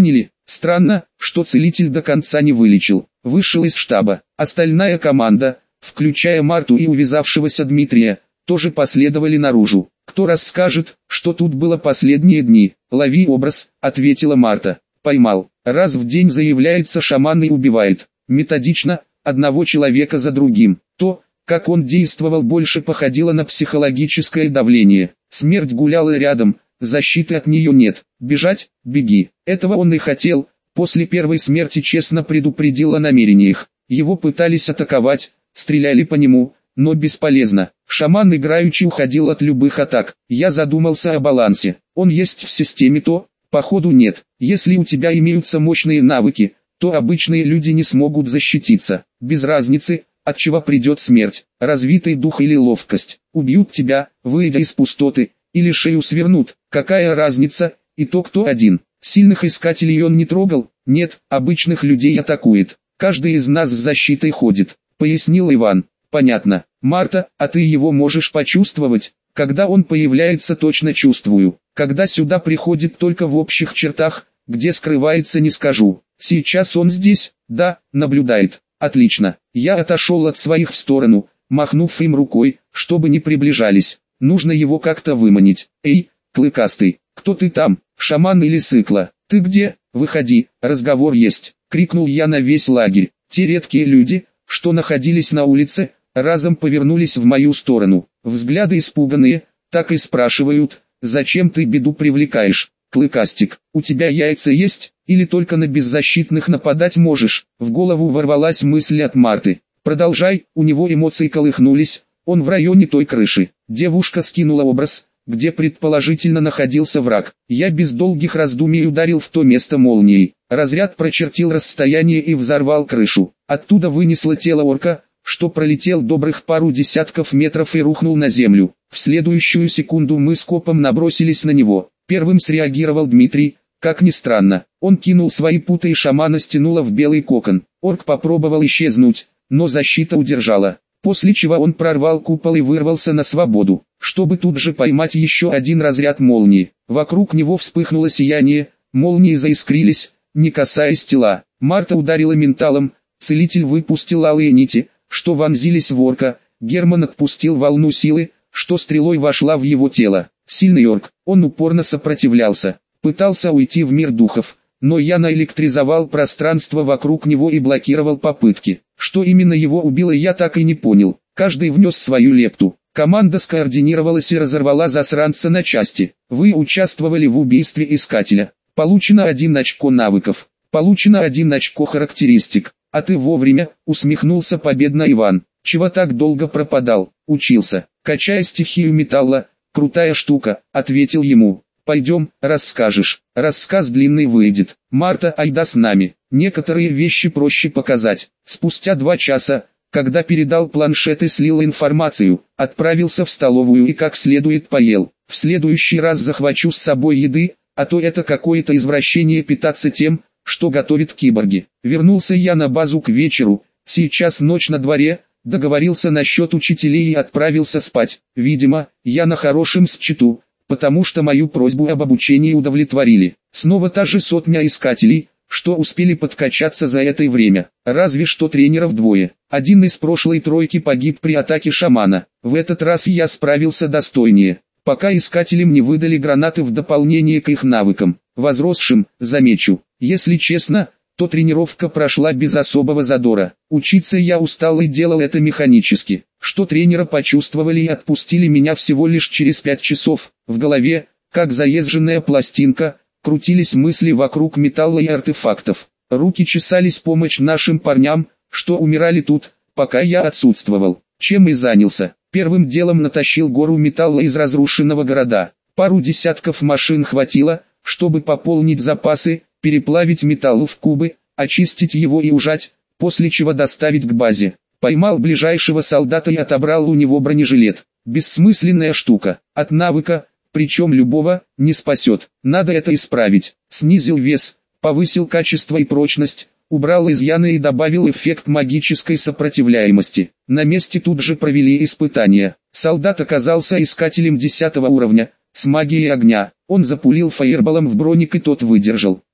Speaker 1: Странно, что целитель до конца не вылечил. Вышел из штаба. Остальная команда, включая Марту и увязавшегося Дмитрия, тоже последовали наружу. «Кто расскажет, что тут было последние дни?» «Лови образ», — ответила Марта. «Поймал. Раз в день заявляется шаман и убивает. Методично, одного человека за другим. То, как он действовал, больше походило на психологическое давление. Смерть гуляла рядом, защиты от нее нет. Бежать? Беги». Этого он и хотел. После первой смерти честно предупредил о намерениях. Его пытались атаковать, стреляли по нему, но бесполезно. Шаман играючи уходил от любых атак. Я задумался о балансе. Он есть в системе, то, походу, нет. Если у тебя имеются мощные навыки, то обычные люди не смогут защититься. Без разницы, от чего придет смерть, развитый дух или ловкость. Убьют тебя, выйдя из пустоты, или шею свернут. Какая разница, и то кто один. Сильных искателей он не трогал. Нет, обычных людей атакует. Каждый из нас с защитой ходит, пояснил Иван. Понятно. Марта, а ты его можешь почувствовать? Когда он появляется, точно чувствую. Когда сюда приходит, только в общих чертах, где скрывается, не скажу. Сейчас он здесь, да, наблюдает. Отлично. Я отошел от своих в сторону, махнув им рукой, чтобы не приближались. Нужно его как-то выманить. Эй, клыкастый, кто ты там, шаман или сыкла? Ты где? Выходи, разговор есть. Крикнул я на весь лагерь. Те редкие люди, что находились на улице, разом повернулись в мою сторону. Взгляды испуганные, так и спрашивают: зачем ты беду привлекаешь? Клыкастик, у тебя яйца есть, или только на беззащитных нападать можешь? В голову ворвалась мысль от Марты. Продолжай. У него эмоции колыхнулись. Он в районе той крыши. Девушка скинула образ, где предположительно находился враг. Я без долгих раздумий ударил в то место молнией. Разряд прочертил расстояние и взорвал крышу. Оттуда вынесло тело орка, что пролетел добрых пару десятков метров и рухнул на землю. В следующую секунду мы с копом набросились на него. Первым среагировал Дмитрий. Как ни странно, он кинул свои путы, и шамана стянуло в белый кокон. Орк попробовал исчезнуть, но защита удержала. После чего он прорвал купол и вырвался на свободу, чтобы тут же поймать еще один разряд молнии. Вокруг него вспыхнуло сияние, молнии заискрились, не касаясь тела. Марта ударила менталом, целитель выпустил алые нити, что вонзились в орка. Герман отпустил волну силы, что стрелой вошла в его тело. Сильный орк, он упорно сопротивлялся, пытался уйти в мир духов, но я наэлектризовал пространство вокруг него и блокировал попытки. Что именно его убило, я так и не понял. Каждый внес свою лепту. Команда скоординировалась и разорвала засранца на части. Вы участвовали в убийстве искателя. Получено один очко навыков. Получено один очко характеристик. А ты вовремя, усмехнулся победно Иван. Чего так долго пропадал? Учился. Качая стихию металла. Крутая штука, ответил ему. Пойдем, расскажешь. Рассказ длинный выйдет. Марта, айда с нами. Некоторые вещи проще показать. Спустя два часа, когда передал планшет и слил информацию, отправился в столовую и как следует поел. В следующий раз захвачу с собой еды, а то это какое-то извращение питаться тем, что готовят киборги. Вернулся я на базу к вечеру. Сейчас ночь на дворе. Договорился насчет учителей и отправился спать. Видимо, я на хорошем счету, потому что мою просьбу об обучении удовлетворили. Снова та же сотня искателей, что успели подкачаться за это время. Разве что тренеров двое. Один из прошлой тройки погиб при атаке шамана. В этот раз я справился достойнее. Пока искателям не выдали гранаты в дополнение к их навыкам, возросшим, замечу. Если честно, то тренировка прошла без особого задора. Учиться я устал и делал это механически. Что тренера почувствовали и отпустили меня всего лишь через пять часов. В голове, как заезженная пластинка, крутились мысли вокруг металла и артефактов. Руки чесались помочь нашим парням, что умирали тут, пока я отсутствовал. Чем и занялся. Первым делом натащил гору металла из разрушенного города. Пару десятков машин хватило, чтобы пополнить запасы, переплавить металл в кубы, очистить его и ужать, после чего доставить к базе. Поймал ближайшего солдата и отобрал у него бронежилет. Бессмысленная штука, от навыка, причем любого, не спасет. Надо это исправить. Снизил вес, повысил качество и прочность, убрал изъяны и добавил эффект магической сопротивляемости. На месте тут же провели испытания. Солдат оказался искателем десятого уровня, с магией огня. Он запулил фаерболом в броник и тот выдержал.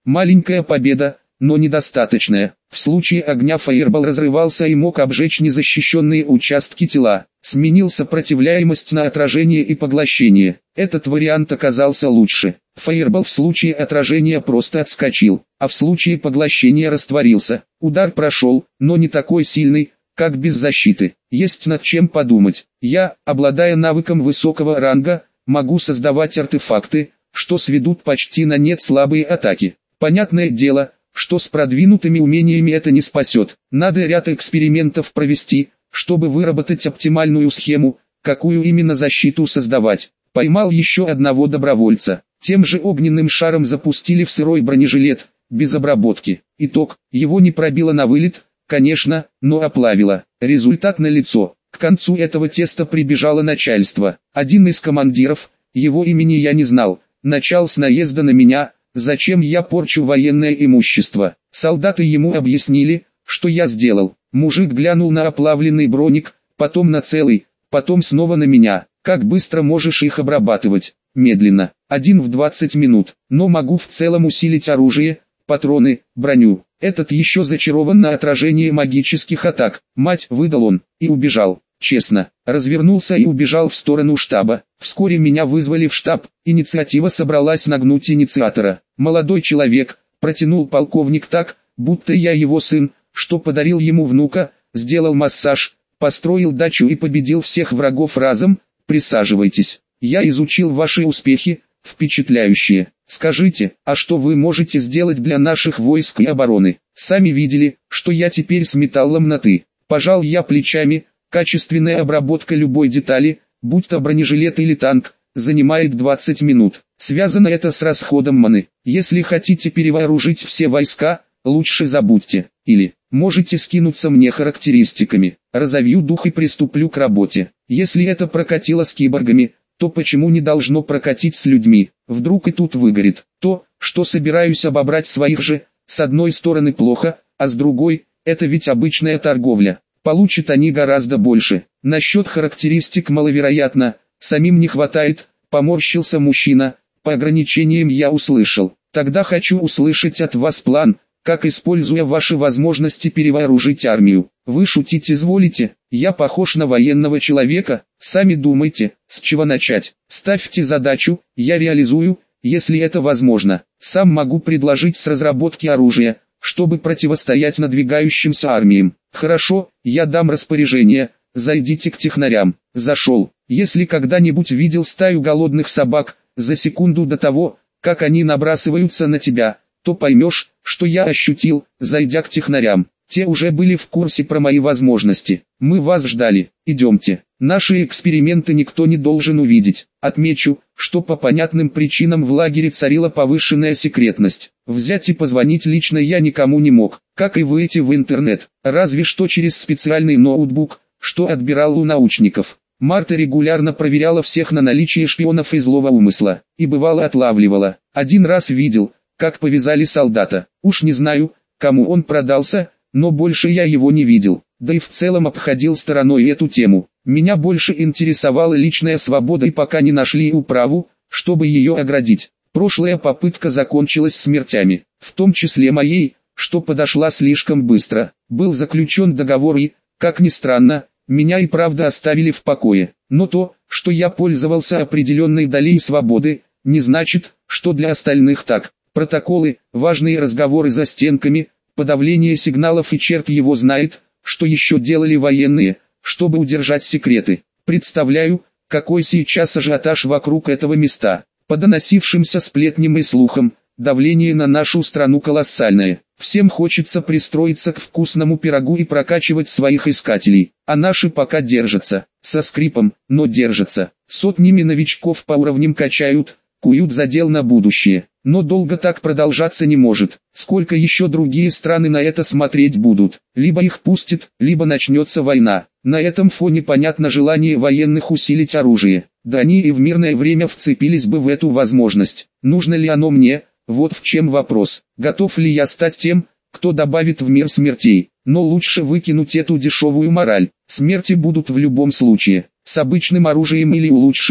Speaker 1: Маленькая победа, но недостаточная. В случае огня фаербол разрывался и мог обжечь незащищенные участки тела. Сменил сопротивляемость на отражение и поглощение. Этот вариант оказался лучше. Фаербол в случае отражения просто отскочил, а в случае поглощения растворился. Удар прошел, но не такой сильный, как без защиты. Есть над чем подумать. Я, обладая навыком высокого ранга, могу создавать артефакты, что сведут почти на нет слабые атаки. Понятное дело, что с продвинутыми умениями это не спасет. Надо ряд экспериментов провести, чтобы выработать оптимальную схему, какую именно защиту создавать. Поймал еще одного добровольца. Тем же огненным шаром запустили в сырой бронежилет, без обработки. Итог, его не пробило на вылет, конечно, но оплавило. Результат налицо. К концу этого теста прибежало начальство. Один из командиров, его имени я не знал, начал с наезда на меня, зачем я порчу военное имущество. Солдаты ему объяснили, что я сделал. Мужик глянул на оплавленный броник, потом на целый, потом снова на меня. Как быстро можешь их обрабатывать? Медленно. Один в двадцать минут. Но могу в целом усилить оружие, патроны, броню. Этот еще зачарован на отражение магических атак. Мать, выдал он, и убежал. Честно. Развернулся и убежал в сторону штаба. Вскоре меня вызвали в штаб. Инициатива собралась нагнуть инициатора. Молодой человек, протянул полковник так, будто я его сын, что подарил ему внука, сделал массаж, построил дачу и победил всех врагов разом. Присаживайтесь. Я изучил ваши успехи, впечатляющие. Скажите, а что вы можете сделать для наших войск и обороны? Сами видели, что я теперь с металлом на «ты». Пожал я плечами. Качественная обработка любой детали, будь то бронежилет или танк, занимает двадцать минут. Связано это с расходом маны. Если хотите перевооружить все войска, лучше забудьте. Или, можете скинуться мне характеристиками. Разовью дух и приступлю к работе. Если это прокатило с киборгами, то почему не должно прокатить с людьми? Вдруг и тут выгорит. То, что собираюсь обобрать своих же, с одной стороны плохо, а с другой, это ведь обычная торговля. Получат они гораздо больше. Насчет характеристик маловероятно, самим не хватает, поморщился мужчина. По ограничениям я услышал. Тогда хочу услышать от вас план, как, используя ваши возможности, перевооружить армию. Вы шутить изволите? Я похож на военного человека? Сами думайте, с чего начать. Ставьте задачу, я реализую, если это возможно. Сам могу предложить с разработки оружия, чтобы противостоять надвигающимся армиям. Хорошо, я дам распоряжение, зайдите к технарям. Зашел. Если когда-нибудь видел стаю голодных собак, за секунду до того, как они набрасываются на тебя, то поймешь, что я ощутил, зайдя к технарям. Те уже были в курсе про мои возможности. Мы вас ждали. Идемте. Наши эксперименты никто не должен увидеть. Отмечу, что по понятным причинам в лагере царила повышенная секретность. Взять и позвонить лично я никому не мог, как и выйти в интернет, разве что через специальный ноутбук, что отбирал у научников. Марта регулярно проверяла всех на наличие шпионов и злого умысла, и бывало отлавливала. Один раз видел, как повязали солдата. Уж не знаю, кому он продался, но больше я его не видел. Да и в целом обходил стороной эту тему. Меня больше интересовала личная свобода, и пока не нашли управу, чтобы ее оградить. Прошлая попытка закончилась смертями, в том числе моей, что подошла слишком быстро. Был заключен договор и, как ни странно, меня и правда оставили в покое. Но то, что я пользовался определенной долей свободы, не значит, что для остальных так. Протоколы, важные разговоры за стенками, подавление сигналов, и черт его знает, что еще делали военные, чтобы удержать секреты. Представляю, какой сейчас ажиотаж вокруг этого места. По доносившимся сплетням и слухам, давление на нашу страну колоссальное. Всем хочется пристроиться к вкусному пирогу и прокачивать своих искателей. А наши пока держатся, со скрипом, но держатся. Сотнями новичков по уровням качают, куют задел на будущее. Но долго так продолжаться не может. Сколько еще другие страны на это смотреть будут? Либо их пустят, либо начнется война. На этом фоне понятно желание военных усилить оружие. Да они и в мирное время вцепились бы в эту возможность. Нужно ли оно мне? Вот в чем вопрос. Готов ли я стать тем, кто добавит в мир смертей? Но лучше выкинуть эту дешевую мораль. Смерти будут в любом случае. С обычным оружием или улучшенным,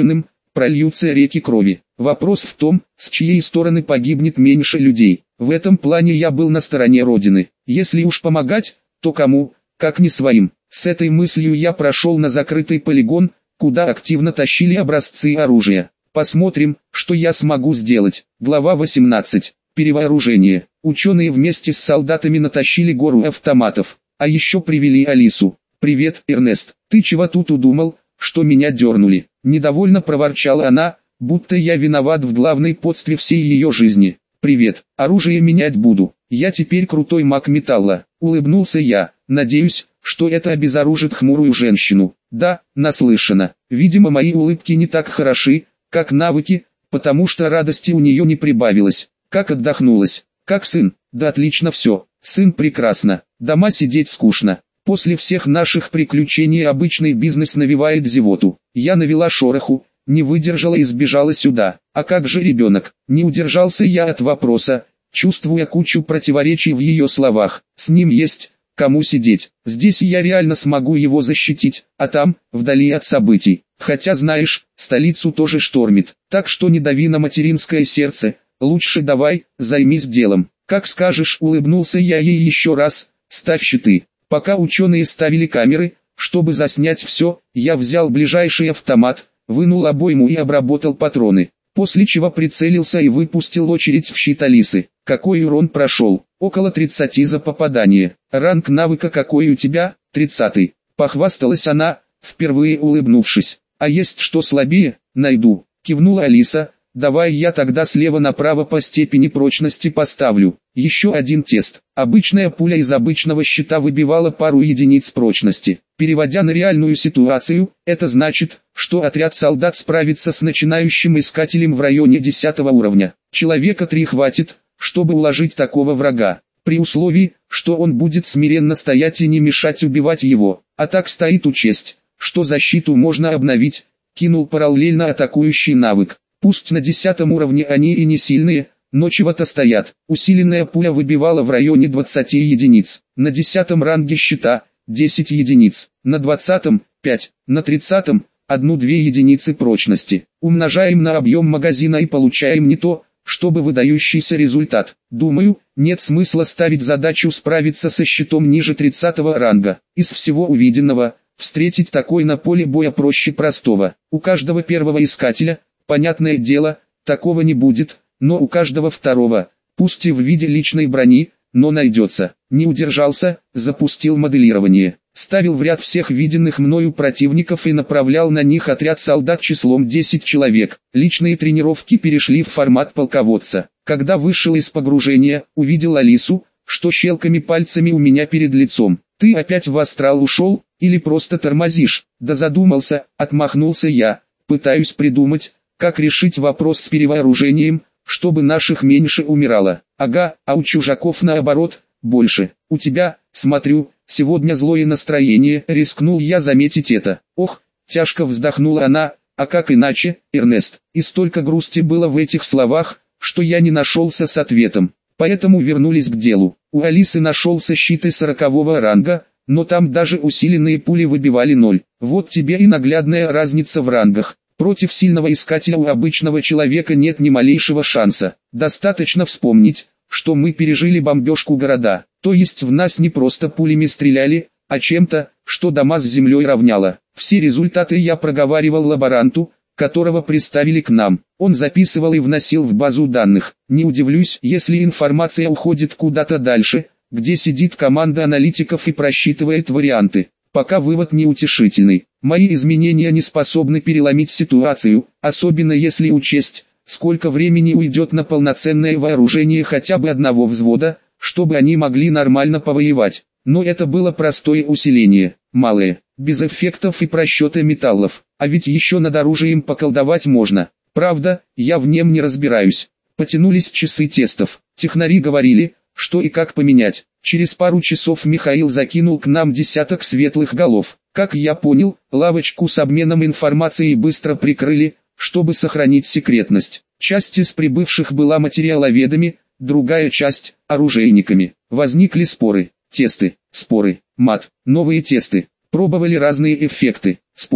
Speaker 1: прольются реки крови. Вопрос в том, с чьей стороны погибнет меньше людей. В этом плане я был на стороне Родины. Если уж помогать, то кому, как не своим. С этой мыслью я прошел на закрытый полигон, куда активно тащили образцы оружия. Посмотрим, что я смогу сделать. Глава восемнадцать. Перевооружение. Ученые вместе с солдатами натащили гору автоматов. А еще привели Алису. «Привет, Эрнест. Ты чего тут удумал, что меня дернули?» Недовольно проворчала она, будто я виноват в главной подстве всей ее жизни. «Привет, оружие менять буду. Я теперь крутой маг металла», — улыбнулся я. «Надеюсь, что это обезоружит хмурую женщину». «Да, наслышана. Видимо, мои улыбки не так хороши, как навыки, потому что радости у нее не прибавилось. Как отдохнулась? Как сын?» «Да отлично все. Сын прекрасно. Дома сидеть скучно. После всех наших приключений обычный бизнес навевает зевоту. Я навела шороху, не выдержала и сбежала сюда. А как же ребенок?» Не удержался я от вопроса, чувствуя кучу противоречий в ее словах. «С ним есть кому сидеть. Здесь я реально смогу его защитить, а там, вдали от событий. Хотя знаешь, столицу тоже штормит. Так что не дави на материнское сердце, лучше давай, займись делом». «Как скажешь», — улыбнулся я ей еще раз. «Ставь щиты». Пока ученые ставили камеры, чтобы заснять все, я взял ближайший автомат, вынул обойму и обработал патроны. После чего прицелился и выпустил очередь в щит Алисы. Какой урон прошел? Около тридцати за попадание. Ранг навыка какой у тебя? тридцатый. Похвасталась она, впервые улыбнувшись. А есть что слабее? Найду. Кивнула Алиса. Давай я тогда слева направо по степени прочности поставлю. Еще один тест. Обычная пуля из обычного щита выбивала пару единиц прочности. Переводя на реальную ситуацию, это значит, что отряд солдат справится с начинающим искателем в районе десятого уровня. Человека три хватит, чтобы уложить такого врага, при условии, что он будет смиренно стоять и не мешать убивать его. А так стоит учесть, что защиту можно обновить, кинул параллельно атакующий навык. Пусть на десятом уровне они и не сильные, но чего-то стоят. Усиленная пуля выбивала в районе двадцати единиц. На десятом ранге щита – десять единиц. На двадцатом – пять. На тридцатом – одну-две единицы прочности. Умножаем на объем магазина и получаем не то, чтобы выдающийся результат. Думаю, нет смысла ставить задачу справиться со щитом ниже тридцатого ранга. Из всего увиденного, встретить такой на поле боя проще простого. У каждого первого искателя – понятное дело, такого не будет, но у каждого второго, пусть и в виде личной брони, но найдется. Не удержался, запустил моделирование. Ставил в ряд всех виденных мною противников и направлял на них отряд солдат числом десять человек. Личные тренировки перешли в формат полководца. Когда вышел из погружения, увидел Алису, что щелками пальцами у меня перед лицом. «Ты опять в астрал ушел, или просто тормозишь?» «Да задумался», — отмахнулся я, пытаюсь придумать, как решить вопрос с перевооружением, чтобы наших меньше умирало. Ага, а у чужаков наоборот, больше. У тебя, смотрю, сегодня злое настроение, рискнул я заметить это. Ох, тяжко вздохнула она, а как иначе, Эрнест. И столько грусти было в этих словах, что я не нашелся с ответом. Поэтому вернулись к делу. У Алисы нашелся щит из сорокового ранга, но там даже усиленные пули выбивали ноль. Вот тебе и наглядная разница в рангах. Против сильного искателя у обычного человека нет ни малейшего шанса. Достаточно вспомнить, что мы пережили бомбежку города. То есть в нас не просто пулями стреляли, а чем-то, что дома с землей равняло. Все результаты я проговаривал лаборанту, которого приставили к нам. Он записывал и вносил в базу данных. Не удивлюсь, если информация уходит куда-то дальше, где сидит команда аналитиков и просчитывает варианты. Пока вывод неутешительный. Мои изменения не способны переломить ситуацию, особенно если учесть, сколько времени уйдет на полноценное вооружение хотя бы одного взвода, чтобы они могли нормально повоевать. Но это было простое усиление, малое, без эффектов и просчета металлов. А ведь еще над оружием поколдовать можно. Правда, я в нем не разбираюсь. Потянулись часы тестов. Технари говорили, что и как поменять. Через пару часов Михаил закинул к нам десяток светлых голов. Как я понял, лавочку с обменом информацией быстро прикрыли, чтобы сохранить секретность. Часть из прибывших была материаловедами, другая часть – оружейниками. Возникли споры, тесты, споры, мат, новые тесты. Пробовали разные эффекты, спорили.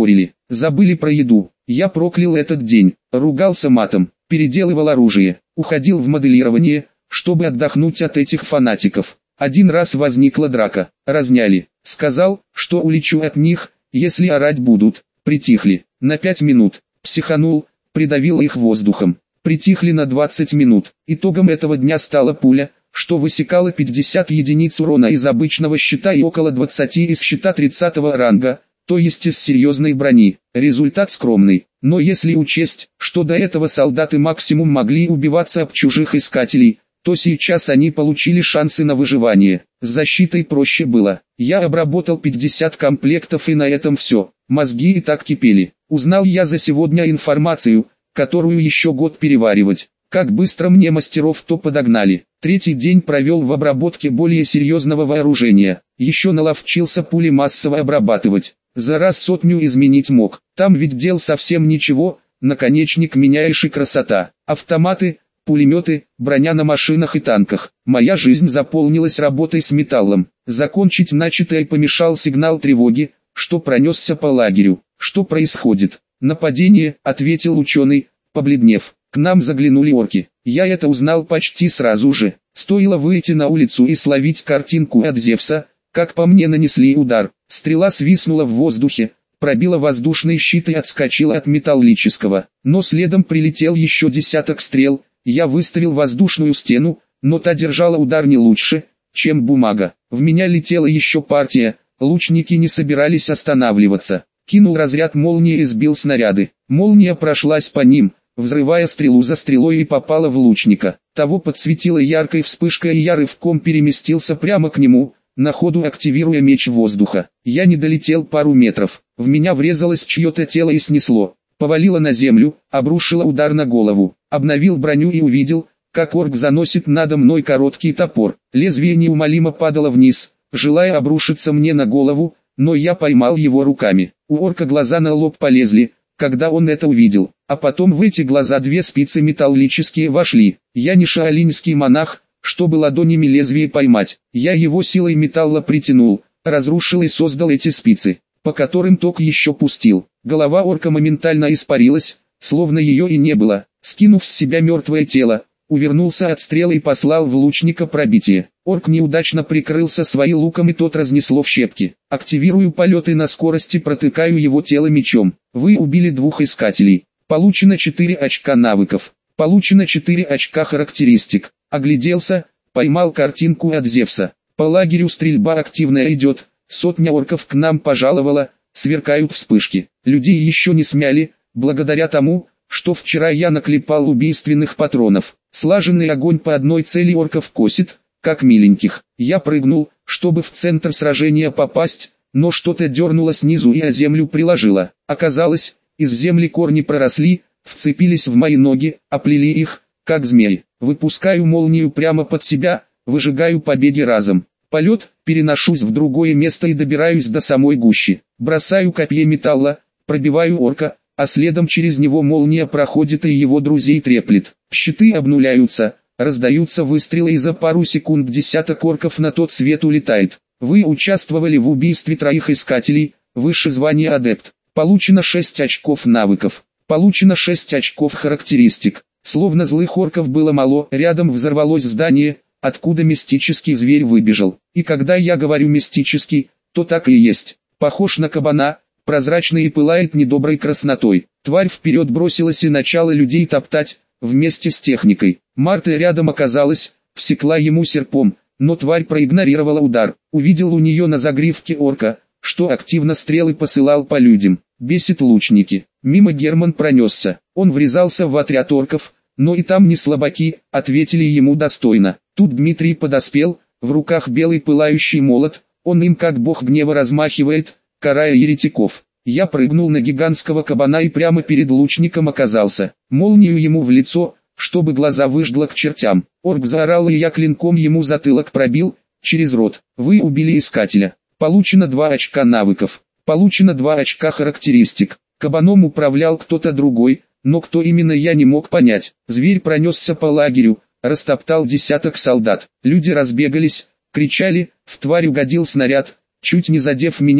Speaker 1: Забыли про еду. Я проклял этот день, ругался матом, переделывал оружие, уходил в моделирование, чтобы отдохнуть от этих фанатиков. Один раз возникла драка, разняли. Сказал, что улечу от них, если орать будут. Притихли. На пять минут. Психанул, придавил их воздухом. Притихли на двадцать минут. Итогом этого дня стала пуля, что высекала пятьдесят единиц урона из обычного щита и около двадцати из щита тридцатого ранга, то есть из серьезной брони. Результат скромный, но если учесть, что до этого солдаты максимум могли убиваться об чужих искателей, то сейчас они получили шансы на выживание. С защитой проще было. Я обработал пятьдесят комплектов и на этом все. Мозги и так кипели. Узнал я за сегодня информацию, которую еще год переваривать. Как быстро мне мастеров-то подогнали. Третий день провел в обработке более серьезного вооружения. Еще наловчился пули массово обрабатывать. За раз сотню изменить мог. Там ведь дел совсем ничего, наконечник меняешь и красота. Автоматы, пулеметы, броня на машинах и танках. Моя жизнь заполнилась работой с металлом. Закончить начатое помешал сигнал тревоги, что пронесся по лагерю. Что происходит? Нападение, ответил ученый, побледнев. К нам заглянули орки. Я это узнал почти сразу же. Стоило выйти на улицу и словить картинку от Зевса, как по мне нанесли удар. Стрела свистнула в воздухе, пробила воздушный щит и отскочила от металлического. Но следом прилетел еще десяток стрел. Я выставил воздушную стену, но та держала удар не лучше, чем бумага. В меня летела еще партия, лучники не собирались останавливаться. Кинул разряд молнии и сбил снаряды. Молния прошлась по ним, взрывая стрелу за стрелой и попала в лучника. Того подсветила яркой вспышкой и я рывком переместился прямо к нему, на ходу активируя меч воздуха. Я не долетел пару метров. В меня врезалось чье-то тело и снесло. Повалило на землю, обрушило удар на голову. Обновил броню и увидел, как орк заносит надо мной короткий топор. Лезвие неумолимо падало вниз, желая обрушиться мне на голову, но я поймал его руками. У орка глаза на лоб полезли, когда он это увидел. А потом в эти глаза две спицы металлические вошли. Я не шаолиньский монах, чтобы ладонями лезвие поймать. Я его силой металла притянул, разрушил и создал эти спицы, по которым ток еще пустил. Голова орка моментально испарилась, словно ее и не было. Скинув с себя мертвое тело, увернулся от стрелы и послал в лучника пробитие. Орк неудачно прикрылся своим луком и тот разнесло в щепки. Активирую полеты на скорости, протыкаю его тело мечом. Вы убили двух искателей. Получено четыре очка навыков. Получено четыре очка характеристик. Огляделся, поймал картинку от Зевса. По лагерю стрельба активная идет, сотня орков к нам пожаловала, сверкают вспышки. Людей еще не смяли, благодаря тому, что вчера я наклепал убийственных патронов. Слаженный огонь по одной цели орков косит, как миленьких. Я прыгнул, чтобы в центр сражения попасть, но что-то дернуло снизу и о землю приложило. Оказалось, из земли корни проросли, вцепились в мои ноги, оплели их, как змеи. Выпускаю молнию прямо под себя, выжигаю побеги разом. Полет, переношусь в другое место и добираюсь до самой гущи. Бросаю копье металла, пробиваю орка, а следом через него молния проходит и его друзей треплет. Щиты обнуляются, раздаются выстрелы и за пару секунд десяток орков на тот свет улетает. Вы участвовали в убийстве троих искателей, выше звания адепт. Получено шесть очков навыков. Получено шесть очков характеристик. Словно злых орков было мало, рядом взорвалось здание, откуда мистический зверь выбежал. И когда я говорю мистический, то так и есть. Похож на кабана, прозрачный и пылает недоброй краснотой. Тварь вперед бросилась и начала людей топтать, вместе с техникой. Марта рядом оказалась, всекла ему серпом, но тварь проигнорировала удар. Увидел у нее на загривке орка, что активно стрелы посылал по людям. Бесит лучники. Мимо Герман пронесся. Он врезался в отряд орков, но и там не слабаки, ответили ему достойно. Тут Дмитрий подоспел, в руках белый пылающий молот, он им как бог гнева размахивает, карая еретиков. Я прыгнул на гигантского кабана и прямо перед лучником оказался. Молнию ему в лицо, чтобы глаза выжгло к чертям. Орк заорал и я клинком ему затылок пробил, через рот. Вы убили искателя. Получено два очка навыков. Получено два очка характеристик. Кабаном управлял кто-то другой, но кто именно я не мог понять. Зверь пронесся по лагерю, растоптал десяток солдат. Люди разбегались, кричали, в тварь угодил снаряд, чуть не задев меня,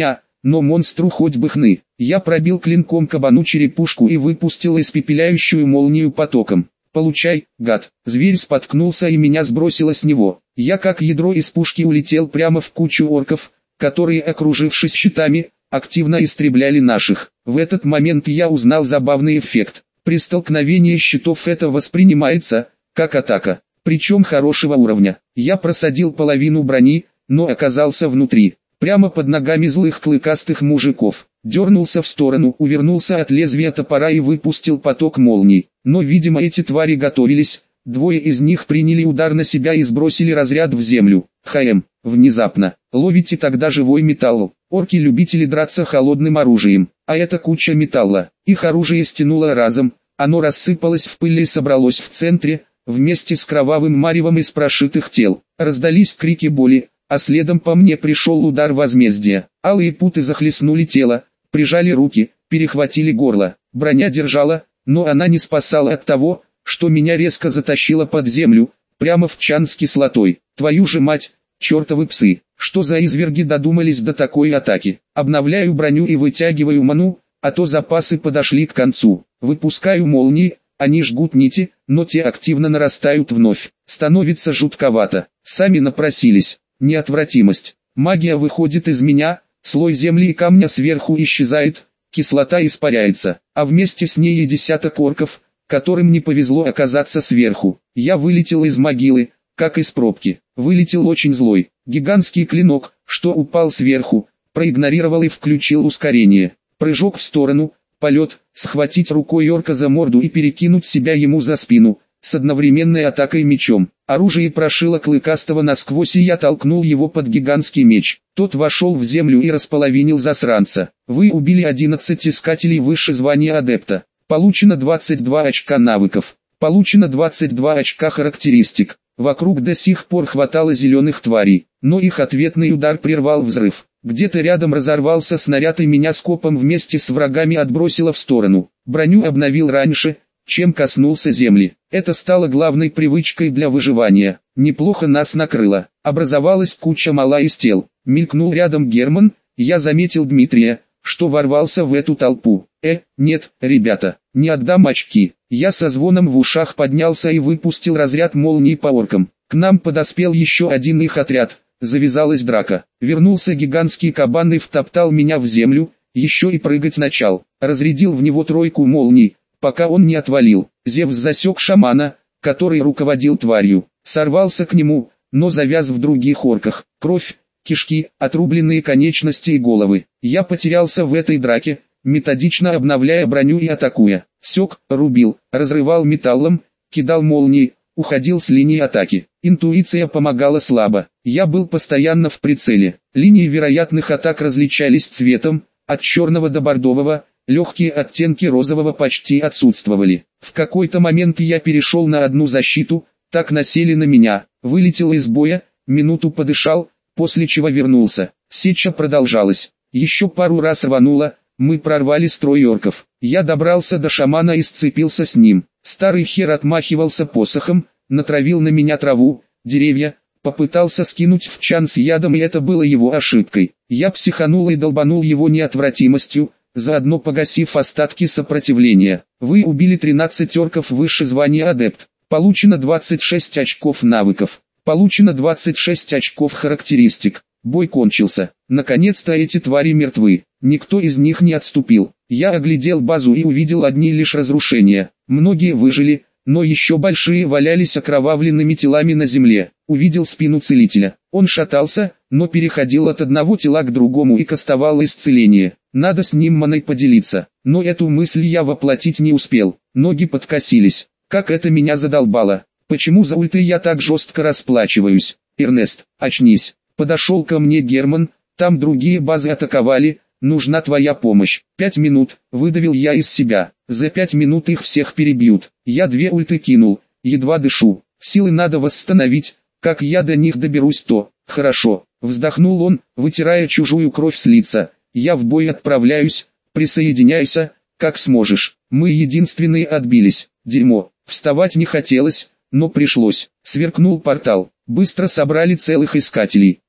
Speaker 1: но монстру хоть бы хны. Я пробил клинком кабану черепушку и выпустил испепеляющую молнию потоком. «Получай, гад!» Зверь споткнулся и меня сбросило с него. Я как ядро из пушки улетел прямо в кучу орков, которые, окружившись щитами, активно истребляли наших. В этот момент я узнал забавный эффект. При столкновении щитов это воспринимается как атака, причем хорошего уровня. Я просадил половину брони, но оказался внутри, прямо под ногами злых клыкастых мужиков. Дернулся в сторону, увернулся от лезвия топора и выпустил поток молний. Но, видимо, эти твари готовились. Двое из них приняли удар на себя и сбросили разряд в землю. ХМ. Внезапно. Ловите тогда живой металл. Орки любители драться холодным оружием. А это куча металла. Их оружие стянуло разом. Оно рассыпалось в пыль и собралось в центре, вместе с кровавым маревом из прошитых тел. Раздались крики боли, а следом по мне пришел удар возмездия. Алые путы захлестнули тело, прижали руки, перехватили горло. Броня держала, но она не спасала от того, что меня резко затащило под землю, прямо в чан с кислотой. Твою же мать, чертовы псы, что за изверги додумались до такой атаки. Обновляю броню и вытягиваю ману, а то запасы подошли к концу. Выпускаю молнии, они жгут нити, но те активно нарастают вновь. Становится жутковато. Сами напросились. Неотвратимость. Магия выходит из меня, слой земли и камня сверху исчезает, кислота испаряется, а вместе с ней и десяток орков, которым не повезло оказаться сверху. Я вылетел из могилы, как из пробки. Вылетел очень злой. Гигантский клинок, что упал сверху, проигнорировал и включил ускорение. Прыжок в сторону, полет, схватить рукой орка за морду и перекинуть себя ему за спину, с одновременной атакой мечом. Оружие прошило клыкастого насквозь, и я толкнул его под гигантский меч. Тот вошел в землю и располовинил засранца. Вы убили одиннадцать искателей выше звания адепта. Получено двадцать два очка навыков. Получено двадцать два очка характеристик. Вокруг до сих пор хватало зеленых тварей, но их ответный удар прервал взрыв. Где-то рядом разорвался снаряд и меня скопом вместе с врагами отбросило в сторону. Броню обновил раньше, чем коснулся земли. Это стало главной привычкой для выживания. Неплохо нас накрыло. Образовалась куча мала из тел. Мелькнул рядом Герман, я заметил Дмитрия, что ворвался в эту толпу. Э, нет, ребята, не отдам очки. Я со звоном в ушах поднялся и выпустил разряд молний по оркам. К нам подоспел еще один их отряд. Завязалась драка. Вернулся гигантский кабан и втоптал меня в землю, еще и прыгать начал. Разрядил в него тройку молний, пока он не отвалил. Зевс засек шамана, который руководил тварью. Сорвался к нему, но завяз в других орках. Кровь, кишки, отрубленные конечности и головы. Я потерялся в этой драке, методично обновляя броню и атакуя. Сек, рубил, разрывал металлом, кидал молнии, уходил с линии атаки. Интуиция помогала слабо. Я был постоянно в прицеле. Линии вероятных атак различались цветом, от черного до бордового, легкие оттенки розового почти отсутствовали. В какой-то момент я перешел на одну защиту, так насели на меня. Вылетел из боя, минуту подышал, после чего вернулся. Сеча продолжалась. Еще пару раз рвануло, мы прорвали строй орков. Я добрался до шамана и сцепился с ним. Старый хер отмахивался посохом, натравил на меня траву, деревья, попытался скинуть в чан с ядом, и это было его ошибкой. Я психанул и долбанул его неотвратимостью, заодно погасив остатки сопротивления. Вы убили тринадцать орков выше звания адепт. Получено двадцать шесть очков навыков. Получено двадцать шесть очков характеристик. Бой кончился. Наконец-то эти твари мертвы. Никто из них не отступил. Я оглядел базу и увидел одни лишь разрушения. Многие выжили, но еще большие валялись окровавленными телами на земле. Увидел спину целителя. Он шатался, но переходил от одного тела к другому и кастовал исцеление. Надо с ним маной поделиться. Но эту мысль я воплотить не успел. Ноги подкосились. Как это меня задолбало. Почему за ульты я так жестко расплачиваюсь? Эрнест, очнись. Подошел ко мне Герман, там другие базы атаковали, нужна твоя помощь. Пять минут, выдавил я из себя. За пять минут их всех перебьют. Я две ульты кинул, едва дышу. Силы надо восстановить, как я до них доберусь, то... Хорошо, вздохнул он, вытирая чужую кровь с лица. Я в бой отправляюсь, присоединяйся, как сможешь. Мы единственные отбились. Дерьмо, вставать не хотелось, но пришлось. Сверкнул портал. Быстро собрали целых искателей.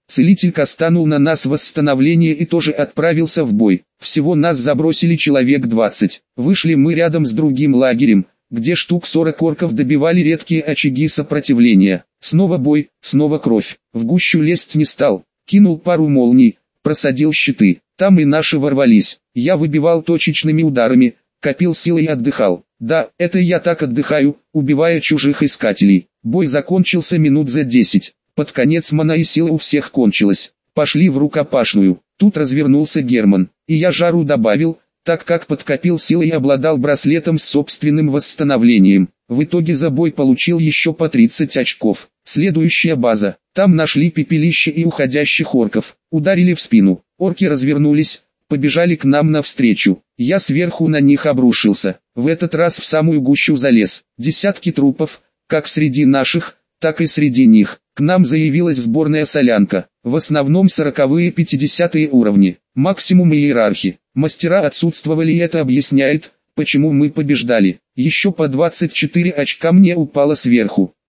Speaker 1: Целитель кастанул на нас восстановление и тоже отправился в бой. Всего нас забросили человек двадцать. Вышли мы рядом с другим лагерем, где штук сорок орков добивали редкие очаги сопротивления. Снова бой, снова кровь. В гущу лезть не стал. Кинул пару молний, просадил щиты. Там и наши ворвались. Я выбивал точечными ударами, копил силы и отдыхал. Да, это я так отдыхаю, убивая чужих искателей. Бой закончился минут за десять. Под конец мана и сила у всех кончилась. Пошли в рукопашную. Тут развернулся Герман, и я жару добавил, так как подкопил силы и обладал браслетом с собственным восстановлением. В итоге за бой получил еще по тридцать очков. Следующая база. Там нашли пепелище и уходящих орков. Ударили в спину. Орки развернулись, побежали к нам навстречу. Я сверху на них обрушился. В этот раз в самую гущу залез. Десятки трупов, как среди наших, так и среди них. К нам заявилась сборная солянка. В основном сороковые пятидесятые уровни. Максимум иерархи. Мастера отсутствовали, и это объясняет, почему мы побеждали. Еще по двадцать четыре очка мне упало сверху.